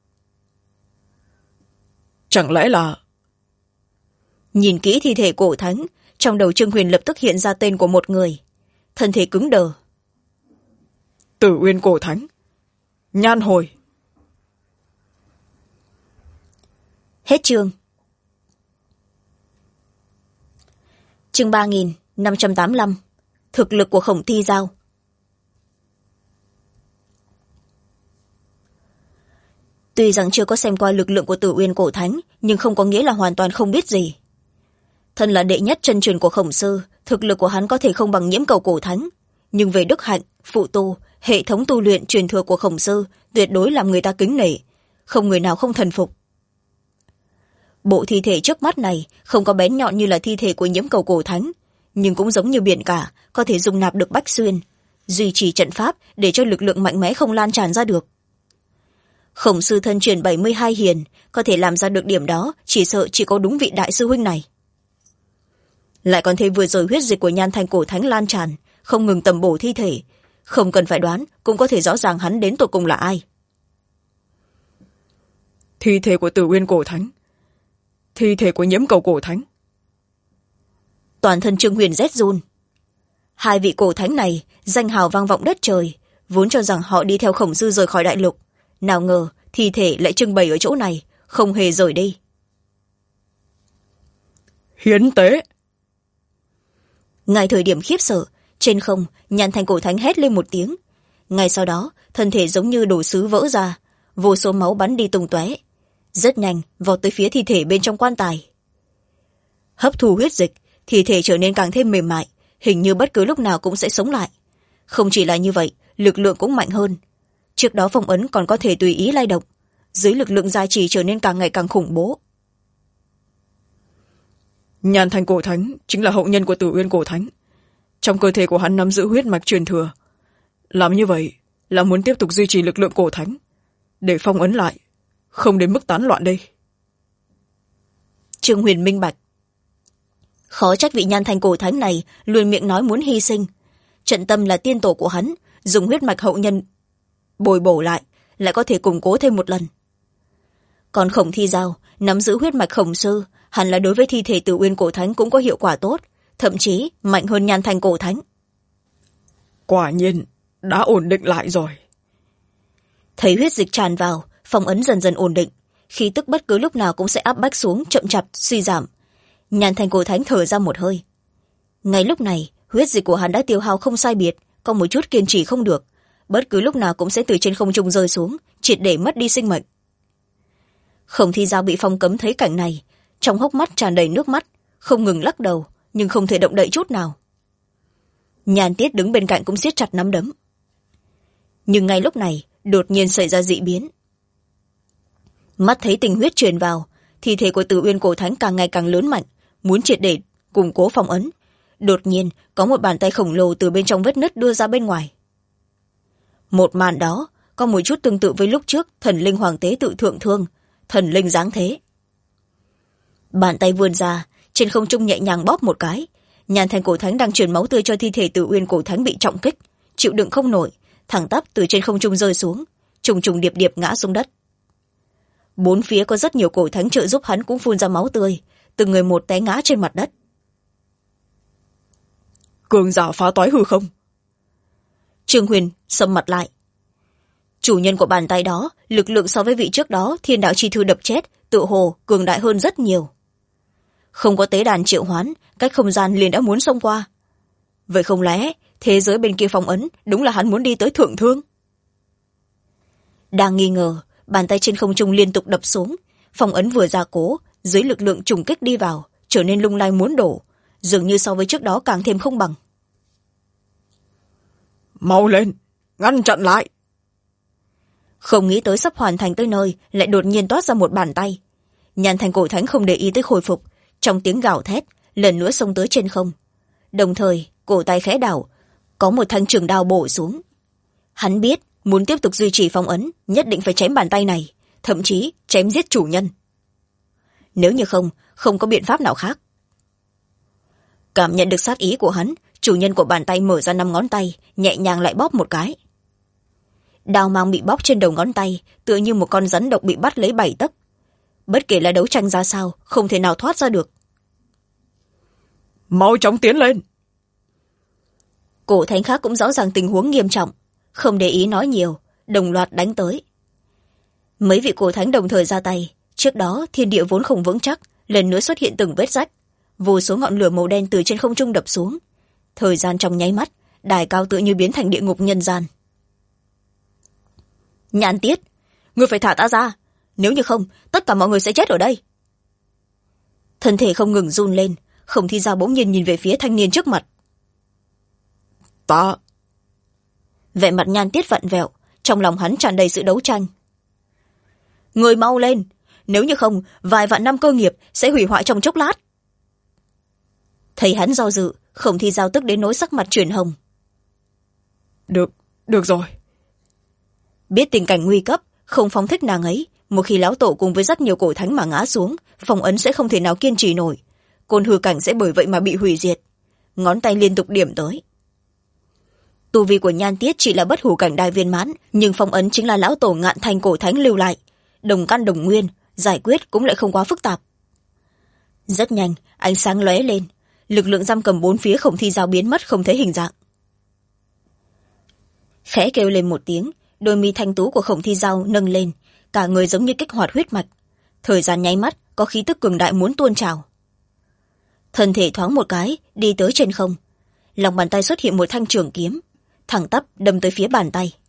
Chẳng lẽ là... Nhìn kỹ thi thể cổ thánh, trong đầu Trương Huyền lập tức hiện ra tên của một người, thân thể cứng đờ. Tử Uyên cổ thánh, Nhan Hồi. Hết chương. Chương 3585. Thực lực của Khổng Thi Giao. Tuy rằng chưa có xem qua lực lượng của Tử Uyên cổ thánh, nhưng không có nghĩa là hoàn toàn không biết gì. Thân là đệ nhất chân truyền của Khổng sư, thực lực của hắn có thể không bằng nhiễm cầu cổ thánh, nhưng về đức hạnh, phụ tu, hệ thống tu luyện truyền thừa của Khổng sư tuyệt đối làm người ta kính nể, không người nào không thần phục. Bộ thi thể trước mắt này không có bén nhọn như là thi thể của nhiễm cầu cổ thánh, nhưng cũng giống như biển cả, có thể dung nạp được bách xuyên, duy trì trận pháp để cho lực lượng mạnh mẽ không lan tràn ra được. Khổng sư thân truyền 72 hiền, có thể làm ra được điểm đó, chỉ sợ chỉ có đúng vị đại sư huynh này. Lại còn thêm vừa rồi huyết dịch của Nhan Thanh cổ thánh lan tràn, không ngừng tầm bổ thi thể, không cần phải đoán cũng có thể rõ ràng hắn đến tột cùng là ai. Thi thể của Tử Uyên cổ thánh, thi thể của nhiễm cầu cổ thánh. Toàn thân Trương Huyền rét run. hai vị cổ thánh này danh hào vang vọng đất trời, vốn cho rằng họ đi theo Khổng Sư rời khỏi đại lục, nào ngờ thi thể lại trưng bày ở chỗ này, không hề rời đi. Hiến tế. Ngay thời điểm khiếp sợ, trên không Nhan Thanh cổ thánh hét lên một tiếng. Ngay sau đó thân thể giống như đồ sứ vỡ ra, vô số máu bắn đi tung tóe, rất nhanh vọt tới phía thi thể bên trong quan tài. Hấp thu huyết dịch, thi thể trở nên càng thêm mềm mại, hình như bất cứ lúc nào cũng sẽ sống lại. Không chỉ là như vậy, lực lượng cũng mạnh hơn. Trước đó phong ấn còn có thể tùy ý lay động, dưới lực lượng gia trì trở nên càng ngày càng khủng bố. Nhan Thanh cổ thánh chính là hậu nhân của Tử Uyên cổ thánh. Trong cơ thể của hắn nắm giữ huyết mạch truyền thừa. Làm như vậy là muốn tiếp tục duy trì lực lượng cổ thánh, để phong ấn lại, không đến mức tán loạn đây. Trương Huyền minh bạch. Khó trách vị Nhan Thanh cổ thánh này luôn miệng nói muốn hy sinh. Trận tâm là tiên tổ của hắn, dùng huyết mạch hậu nhân bồi bổ lại có thể củng cố thêm một lần. Còn Khổng Thi Giao nắm giữ huyết mạch Khổng Sư, hẳn là đối với thi thể Tử Uyên cổ thánh cũng có hiệu quả tốt, thậm chí mạnh hơn Nhan Thanh cổ thánh. Quả nhiên đã ổn định lại rồi. Thấy huyết dịch tràn vào, phong ấn dần dần ổn định, khí tức bất cứ lúc nào cũng sẽ áp bách xuống, chậm chạp suy giảm. Nhan Thanh cổ thánh thở ra một hơi. Ngay lúc này huyết dịch của hắn đã tiêu hao không sai biệt, có một chút kiên trì không được, bất cứ lúc nào cũng sẽ từ trên không trung rơi xuống, triệt để mất đi sinh mệnh. Khổng Thi Giao bị phong cấm thấy cảnh này, trong hốc mắt tràn đầy nước mắt, không ngừng lắc đầu, nhưng không thể động đậy chút nào. Nhan Tiết đứng bên cạnh cũng siết chặt nắm đấm. Nhưng ngay lúc này đột nhiên xảy ra dị biến. Mắt thấy tình huyết truyền vào, thi thể của Tử Uyên cổ thánh càng ngày càng lớn mạnh, muốn triệt để củng cố phong ấn. Đột nhiên có một bàn tay khổng lồ từ bên trong vết nứt đưa ra bên ngoài. Một màn đó có một chút tương tự với lúc trước thần linh hoàng tế tự thượng thương, thần linh giáng thế. Bàn tay vươn ra, trên không trung nhẹ nhàng bóp một cái. Nhan Thanh cổ thánh đang truyền máu tươi cho thi thể Tử Uyên cổ thánh bị trọng kích, chịu đựng không nổi, thẳng tắp từ trên không trung rơi xuống, trùng trùng điệp điệp ngã xuống đất. Bốn phía có rất nhiều cổ thánh trợ giúp hắn cũng phun ra máu tươi, từng người một té ngã trên mặt đất. Cường giả phá toái hư không. Trương Huyền sầm mặt lại. Chủ nhân của bàn tay đó, lực lượng so với vị trước đó Thiên Đạo Chi Thư đập chết, tự hồ cường đại hơn rất nhiều. Không có tế đàn triệu hoán, cách không gian liền đã muốn xông qua. Vậy không lẽ thế giới bên kia phong ấn đúng là hắn muốn đi tới thượng thương? Đang nghi ngờ, bàn tay trên không trung liên tục đập xuống, phong ấn vừa gia cố, dưới lực lượng trùng kích đi vào, trở nên lung lay muốn đổ, dường như so với trước đó càng thêm không bằng. Mau lên, ngăn chặn lại. Không nghĩ tới sắp hoàn thành tới nơi, lại đột nhiên toát ra một bàn tay. Nhan Thanh cổ thánh không để ý tới khôi phục, trong tiếng gào thét lần nữa xông tới trên không. Đồng thời cổ tay khẽ đảo, có một thanh trường đao bổ xuống. Hắn biết muốn tiếp tục duy trì phong ấn, nhất định phải chém bàn tay này, thậm chí chém giết chủ nhân. Nếu như không có biện pháp nào khác. Cảm nhận được sát ý của hắn, chủ nhân của bàn tay mở ra 5 ngón tay, nhẹ nhàng lại bóp một cái. Đao mang bị bóp trên đầu ngón tay, tựa như một con rắn độc bị bắt lấy 7 tấc. Bất kể là đấu tranh ra sao, không thể nào thoát ra được. Mau chóng tiến lên. Cổ thánh khác cũng rõ ràng tình huống nghiêm trọng, không để ý nói nhiều, đồng loạt đánh tới. Mấy vị cổ thánh đồng thời ra tay, trước đó thiên địa vốn không vững chắc, lần nữa xuất hiện từng vết rách, vô số ngọn lửa màu đen từ trên không trung đập xuống. Thời gian trong nháy mắt, đài cao tựa như biến thành địa ngục nhân gian. Nhan Tiết, ngươi phải thả ta ra, nếu như không tất cả mọi người sẽ chết ở đây. Thân thể không ngừng run lên, Khổng Thi Giao bỗng nhiên nhìn về phía thanh niên trước mặt. Ta. Vẻ mặt Nhan Tiết vặn vẹo, trong lòng hắn tràn đầy sự đấu tranh. Người mau lên, nếu như không vài vạn năm cơ nghiệp sẽ hủy hoại trong chốc lát. Thấy hắn do dự, Khổng Thi Giao tức đến nỗi sắc mặt chuyển hồng. Được rồi. Biết tình cảnh nguy cấp, không phóng thích nàng ấy, một khi lão tổ cùng với rất nhiều cổ thánh mà ngã xuống, phong ấn sẽ không thể nào kiên trì nổi, côn hư cảnh sẽ bởi vậy mà bị hủy diệt. Ngón tay liên tục điểm tới. Tu vi của Nhan Tiết chỉ là bất hủ cảnh đại viên mãn, nhưng phong ấn chính là lão tổ Ngạn Thành cổ thánh lưu lại, đồng căn đồng nguyên, giải quyết cũng lại không quá phức tạp. Rất nhanh, ánh sáng lóe lên, lực lượng giam cầm bốn phía Khổng Thi Dao biến mất không thấy hình dạng. Khẽ kêu lên một tiếng, đôi mi thanh tú của Khổng Thi Dao nâng lên, cả người giống như kích hoạt huyết mạch. Thời gian nháy mắt, có khí tức cường đại muốn tuôn trào. Thân thể thoáng một cái, đi tới trên không. Lòng bàn tay xuất hiện một thanh trường kiếm, thẳng tắp đâm tới phía bàn tay.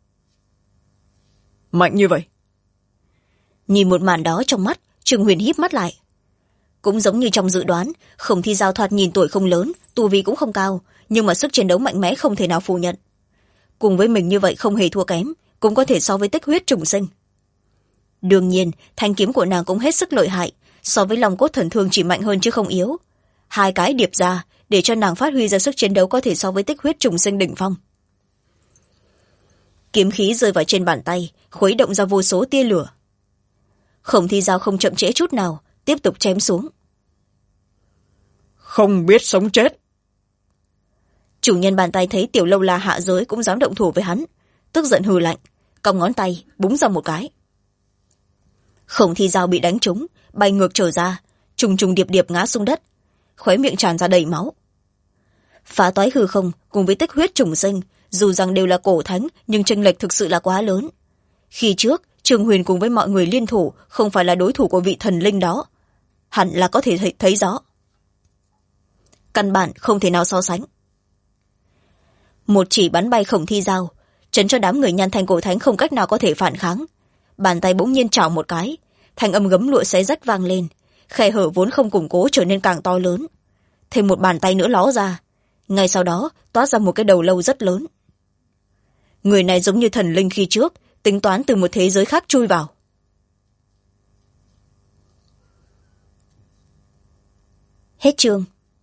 Mạnh như vậy? Nhìn một màn đó trong mắt, Trương Huyền híp mắt lại. Cũng giống như trong dự đoán, Khổng Thi Dao thoạt nhìn tuổi không lớn, tu vi cũng không cao, nhưng mà sức chiến đấu mạnh mẽ không thể nào phủ nhận. Cùng với mình như vậy không hề thua kém, cũng có thể so với tích huyết trùng sinh. Đương nhiên, thanh kiếm của nàng cũng hết sức lợi hại, so với Long Cốt Thần Thương chỉ mạnh hơn chứ không yếu. Hai cái điệp ra, để cho nàng phát huy ra sức chiến đấu có thể so với tích huyết trùng sinh đỉnh phong. Kiếm khí rơi vào trên bàn tay, khuấy động ra vô số tia lửa. Khổng Thi Dao không chậm trễ chút nào, tiếp tục chém xuống. Không biết sống chết. Chủ nhân bàn tay thấy Tiểu Lâu La hạ giới cũng dám động thủ với hắn, tức giận hừ lạnh, cong ngón tay búng ra một cái. Khổng Thi Dao bị đánh trúng, bay ngược trở ra, trùng trùng điệp điệp ngã xuống đất, khóe miệng tràn ra đầy máu. Phá toái hư không cùng với tích huyết trùng sinh, dù rằng đều là cổ thánh nhưng chênh lệch thực sự là quá lớn. Khi trước Trương Huyền cùng với mọi người liên thủ không phải là đối thủ của vị thần linh đó, hẳn là có thể thấy rõ. Căn bản không thể nào so sánh. Một chỉ bắn bay Khổng Thi Dao, chấn cho đám người Nhan Thanh cổ thánh không cách nào có thể phản kháng. Bàn tay bỗng nhiên chảo một cái, thanh âm gấm lụa xé rách vang lên, khe hở vốn không củng cố trở nên càng to lớn. Thêm một bàn tay nữa ló ra, ngay sau đó toát ra một cái đầu lâu rất lớn. Người này giống như thần linh khi trước, tính toán từ một thế giới khác chui vào. Hết chương.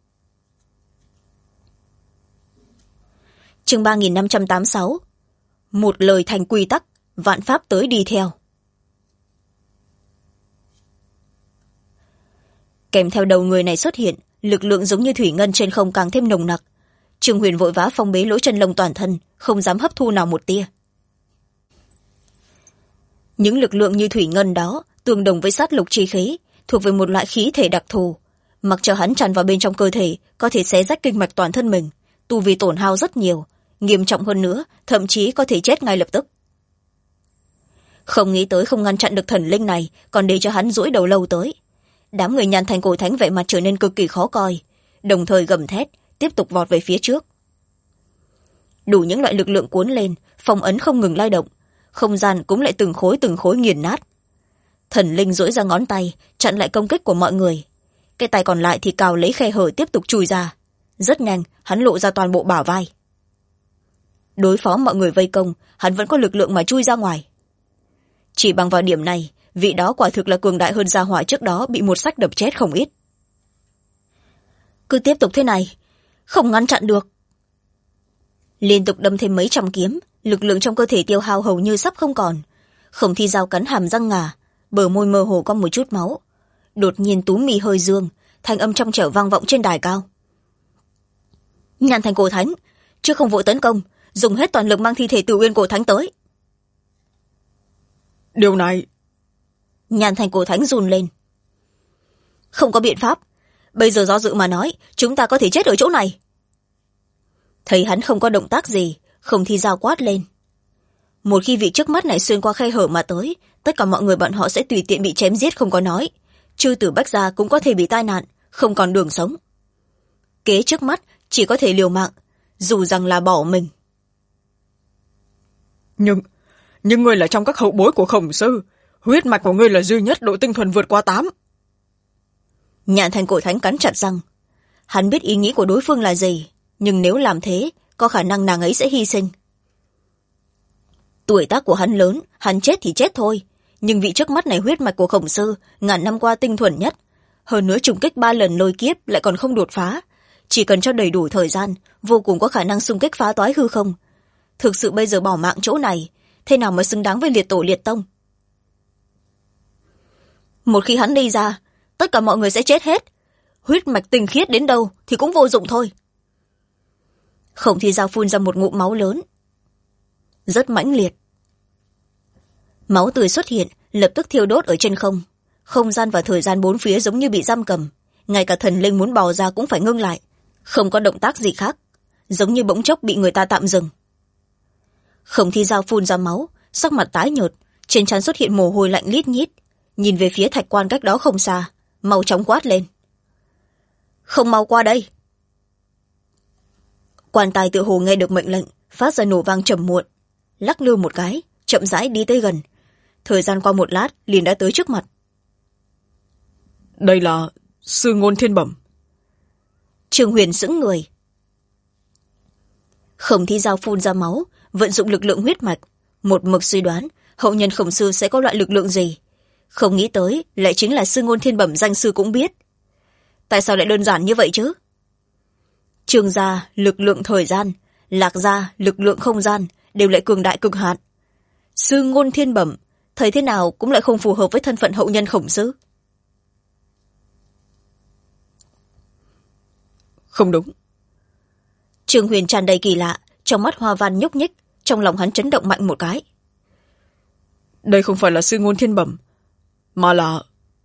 Chương 3586. Một lời thành quy tắc, vạn pháp tới đi theo. Kèm theo đầu người này xuất hiện, lực lượng giống như thủy ngân trên không càng thêm nồng nặc. Trương Huyền vội vã phong bế lỗ chân lông toàn thân, không dám hấp thu nào một tia. Những lực lượng như thủy ngân đó tương đồng với sát lục chi khí, thuộc về một loại khí thể đặc thù, mặc cho hắn tràn vào bên trong cơ thể có thể xé rách kinh mạch toàn thân mình, tu vi tổn hao rất nhiều, nghiêm trọng hơn nữa thậm chí có thể chết ngay lập tức. Không nghĩ tới không ngăn chặn được thần linh này, còn để cho hắn duỗi đầu lâu tới. Đám người Nhan Thanh cổ thánh vẻ mặt trở nên cực kỳ khó coi, đồng thời gầm thét tiếp tục vọt về phía trước. Đủ những loại lực lượng cuốn lên, phong ấn không ngừng lay động, không gian cũng lại từng khối nghiền nát. Thần linh duỗi ra ngón tay chặn lại công kích của mọi người, cái tay còn lại thì cào lấy khe hở tiếp tục chui ra. Rất nhanh hắn lộ ra toàn bộ bả vai. Đối phó mọi người vây công, hắn vẫn có lực lượng mà chui ra ngoài. Chỉ bằng vào điểm này, vị đó quả thực là cường đại hơn gia hỏa trước đó bị một sách đập chết không ít. Cứ tiếp tục thế này, không ngăn chặn được. Liên tục đâm thêm mấy trăm kiếm, lực lượng trong cơ thể tiêu hao hầu như sắp không còn. Khổng Thi Dao cắn hàm răng ngà, bờ môi mơ hồ có một chút máu. Đột nhiên túm mì hơi dương, thanh âm trong trẻo vang vọng trên đài cao. Nhan Thanh cổ thánh, trước không vội tấn công, dùng hết toàn lực mang thi thể Tử Uyên cổ thánh tới. Điều này... Nhan Thanh cổ thánh run lên. Không có biện pháp, bây giờ do dự mà nói, chúng ta có thể chết ở chỗ này. Thấy hắn không có động tác gì, Khổng Thi Dao quát lên. Một khi vị trước mắt này xuyên qua khe hở mà tới, tất cả mọi người bọn họ sẽ tùy tiện bị chém giết không có nói. Chư tử Bách Gia cũng có thể bị tai nạn, không còn đường sống. Kế trước mắt chỉ có thể liều mạng, dù rằng là bỏ mình. Nhưng ngươi là trong các hậu bối của Khổng sư, huyết mạch của ngươi là duy nhất độ tinh thuần vượt qua 8. Nhan Thanh cổ thánh cắn chặt răng. Hắn biết ý nghĩ của đối phương là gì, nhưng nếu làm thế, có khả năng nàng ấy sẽ hy sinh. Tuổi tác của hắn lớn, hắn chết thì chết thôi, nhưng vị trước mắt này huyết mạch của Khổng sư, ngàn năm qua tinh thuần nhất, hơn nữa trùng kích 3 lần lôi kiếp lại còn không đột phá, chỉ cần cho đầy đủ thời gian, vô cùng có khả năng xung kích phá toái hư không. Thực sự bây giờ bỏ mạng chỗ này, thế nào mà xứng đáng với liệt tổ liệt tông? Một khi hắn đi ra, tất cả mọi người sẽ chết hết, huyết mạch tinh khiết đến đâu thì cũng vô dụng thôi. Khổng Thi Dao phun ra một ngụm máu lớn, rất mãnh liệt. Máu tươi xuất hiện, lập tức thiêu đốt ở trên không. Không gian và thời gian bốn phía giống như bị giam cầm, ngay cả thần linh muốn bò ra cũng phải ngưng lại, không có động tác gì khác, giống như bỗng chốc bị người ta tạm dừng. Khổng Thi Dao phun ra máu, sắc mặt tái nhợt, trên trán xuất hiện mồ hôi lạnh lít nhít, nhìn về phía thạch quan cách đó không xa, mau chóng quát lên: không mau qua đây! Quan tài tựa hồ nghe được mệnh lệnh, phát ra nổ vang trầm muộn, lắc lư một cái, chậm rãi đi tới gần. Thời gian qua một lát liền đã tới trước mặt. Đây là sư ngôn thiên bẩm. Trương Huyền sững người. Khổng Thi Dao phun ra máu, vận dụng lực lượng huyết mạch, một mực suy đoán hậu nhân Khổng sư sẽ có loại lực lượng gì, không nghĩ tới lại chính là sư ngôn thiên bẩm danh sư cũng biết. Tại sao lại đơn giản như vậy chứ? Trương gia lực lượng thời gian, Lạc gia lực lượng không gian đều lại cường đại cực hạn. Sư ngôn thiên bẩm thấy thế nào cũng lại không phù hợp với thân phận hậu nhân Khổng sư. Không đúng. Trương Huyền tràn đầy kỳ lạ, trong mắt hoa văn nhúc nhích, trong lòng hắn chấn động mạnh một cái. Đây không phải là sư ngôn thiên bẩm, mà là...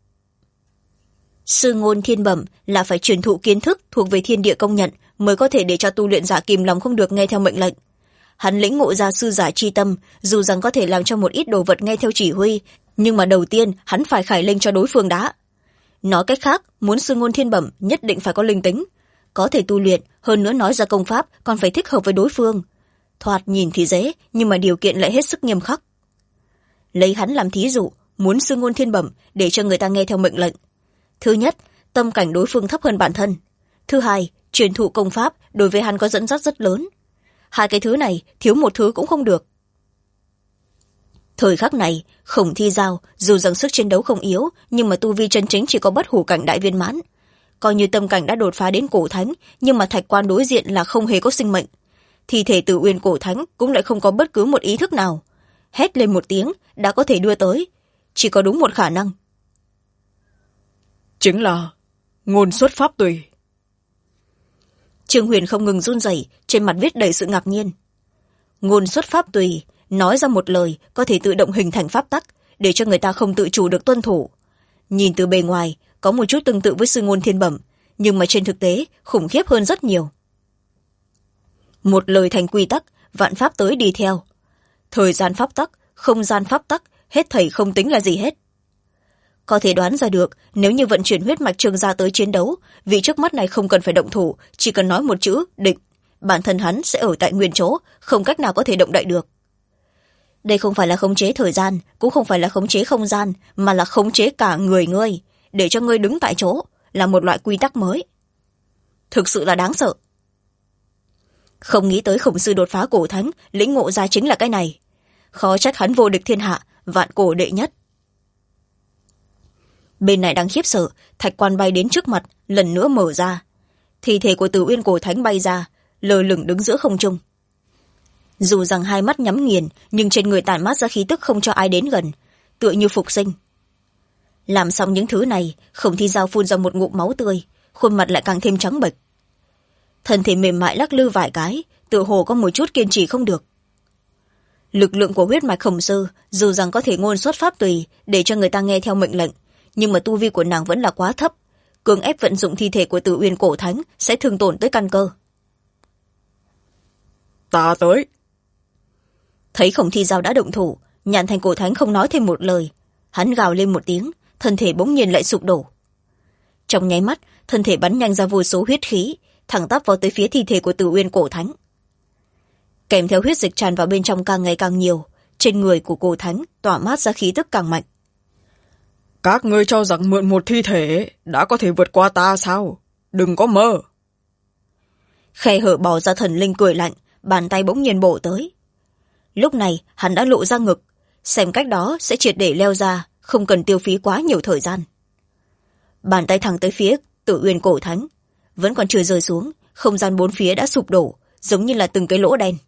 Sư ngôn thiên bẩm là phải truyền thụ kiến thức thuộc về thiên địa công nhận mới có thể để cho tu luyện giả kìm lòng không được nghe theo mệnh lệnh. Hắn lĩnh ngộ ra sư giả chi tâm, dù rằng có thể làm cho một ít đồ vật nghe theo chỉ huy, nhưng mà đầu tiên hắn phải khải linh cho đối phương đã. Nói cách khác, muốn sư ngôn thiên bẩm nhất định phải có linh tính, có thể tu luyện, hơn nữa nói ra công pháp còn phải thích hợp với đối phương. Thoạt nhìn thì dễ, nhưng mà điều kiện lại hết sức nghiêm khắc. Lấy hắn làm thí dụ, muốn sư ngôn thiên bẩm để cho người ta nghe theo mệnh lệnh. Thứ nhất, tâm cảnh đối phương thấp hơn bản thân. Thứ hai, truyền thụ công pháp đối với hắn có dẫn dắt rất lớn. Hai cái thứ này thiếu một thứ cũng không được. Thời khắc này, Khổng Thi Dao dù rằng sức chiến đấu không yếu, nhưng mà tu vi chân chính chỉ có bất hủ cảnh đại viên mãn. Coi như tâm cảnh đã đột phá đến cổ thánh, nhưng mà thạch quan đối diện là không hề có sinh mệnh. Thi thể Tử Uyên cổ thánh cũng lại không có bất cứ một ý thức nào. Hét lên một tiếng đã có thể đưa tới, chỉ có đúng một khả năng. Chính là ngôn xuất pháp tùy. Trương Huyền không ngừng run rẩy, trên mặt viết đầy sự ngạc nhiên. Ngôn xuất pháp tùy, nói ra một lời có thể tự động hình thành pháp tắc, để cho người ta không tự chủ được tuân thủ. Nhìn từ bề ngoài có một chút tương tự với sư ngôn thiên bẩm, nhưng mà trên thực tế khủng khiếp hơn rất nhiều. Một lời thành quy tắc, vạn pháp tới đi theo. Thời gian pháp tắc, không gian pháp tắc, hết thảy không tính là gì hết. Có thể đoán ra được, nếu như vận chuyển huyết mạch Trương gia tới chiến đấu, vị trước mắt này không cần phải động thủ, chỉ cần nói một chữ định, bản thân hắn sẽ ở tại nguyên chỗ, không cách nào có thể động đậy được. Đây không phải là khống chế thời gian, cũng không phải là khống chế không gian, mà là khống chế cả người ngươi, để cho ngươi đứng tại chỗ, là một loại quy tắc mới. Thực sự là đáng sợ. Không nghĩ tới Khổng sư đột phá cổ thánh, lĩnh ngộ ra chính là cái này. Khó trách hắn vô địch thiên hạ, vạn cổ đệ nhất. Bên này đang khiếp sợ, thạch quan bay đến trước mặt, lần nữa mở ra. Thi thể của Tử Uyên cổ thánh bay ra, lơ lửng đứng giữa không trung. Dù rằng hai mắt nhắm nghiền, nhưng trên người tản mát ra khí tức không cho ai đến gần, tựa như phục sinh. Làm xong những thứ này, Khổng Thi Dao phun ra một ngụm máu tươi, khuôn mặt lại càng thêm trắng bệch. Thân thể mềm mại lắc lư vài cái, tựa hồ có một chút kiên trì không được. Lực lượng của huyết mạch Khổng sư dù rằng có thể ngôn xuất pháp tùy để cho người ta nghe theo mệnh lệnh, nhưng mà tu vi của nàng vẫn là quá thấp, cưỡng ép vận dụng thi thể của Tử Uyên cổ thánh sẽ thương tổn tới căn cơ. Ta tới. Thấy Khổng Thi Dao đã động thủ, Nhàn Thành cổ thánh không nói thêm một lời, hắn gào lên một tiếng, thân thể bỗng nhiên lại sụp đổ. Trong nháy mắt, thân thể bắn nhanh ra vô số huyết khí, thẳng tắp vào tới phía thi thể của Tử Uyên cổ thánh. Kèm theo huyết dịch tràn vào bên trong càng ngày càng nhiều, trên người của cổ thánh tỏa mát ra khí tức càng mạnh. Các ngươi cho rằng mượn một thi thể đã có thể vượt qua ta sao? Đừng có mơ. Khe hở bò ra thần linh cười lạnh, bàn tay bỗng nhiên bổ tới. Lúc này hắn đã lộ ra ngực, xem cách đó sẽ triệt để leo ra, không cần tiêu phí quá nhiều thời gian. Bàn tay thẳng tới phía Tử Uyên cổ thánh, vẫn còn chưa rơi xuống, không gian bốn phía đã sụp đổ, giống như là từng cái lỗ đen.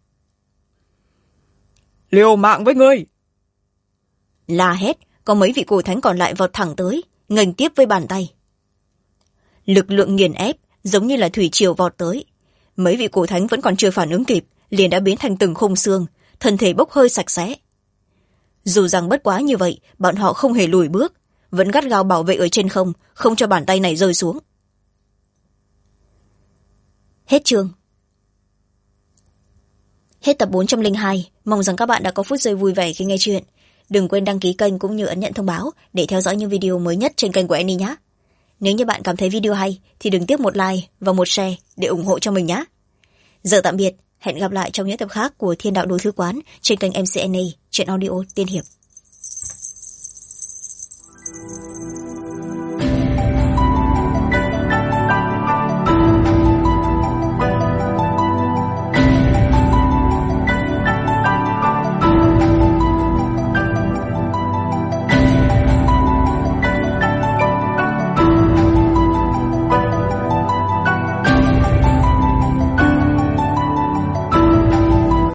Liều mạng với ngươi! La hét, có mấy vị cổ thánh còn lại vọt thẳng tới, nghênh tiếp với bàn tay. Lực lượng nghiền ép, giống như là thủy triều vọt tới. Mấy vị cổ thánh vẫn còn chưa phản ứng kịp, liền đã biến thành từng khung xương, thân thể bốc hơi sạch sẽ. Dù rằng bất quá như vậy, bọn họ không hề lùi bước, vẫn gắt gao bảo vệ ở trên không, không cho bàn tay này rơi xuống. Hết chương. Hết tập 402. Mong rằng các bạn đã có phút giây vui vẻ khi nghe chuyện. Đừng quên đăng ký kênh cũng như ấn nhận thông báo để theo dõi những video mới nhất trên kênh của Annie nhé. Nếu như bạn cảm thấy video hay thì đừng tiếc một like và một share để ủng hộ cho mình nhé. Giờ tạm biệt, hẹn gặp lại trong những tập khác của Thiên Đạo Đồ Thư Quán trên kênh MC Annie, truyện audio tiên hiệp.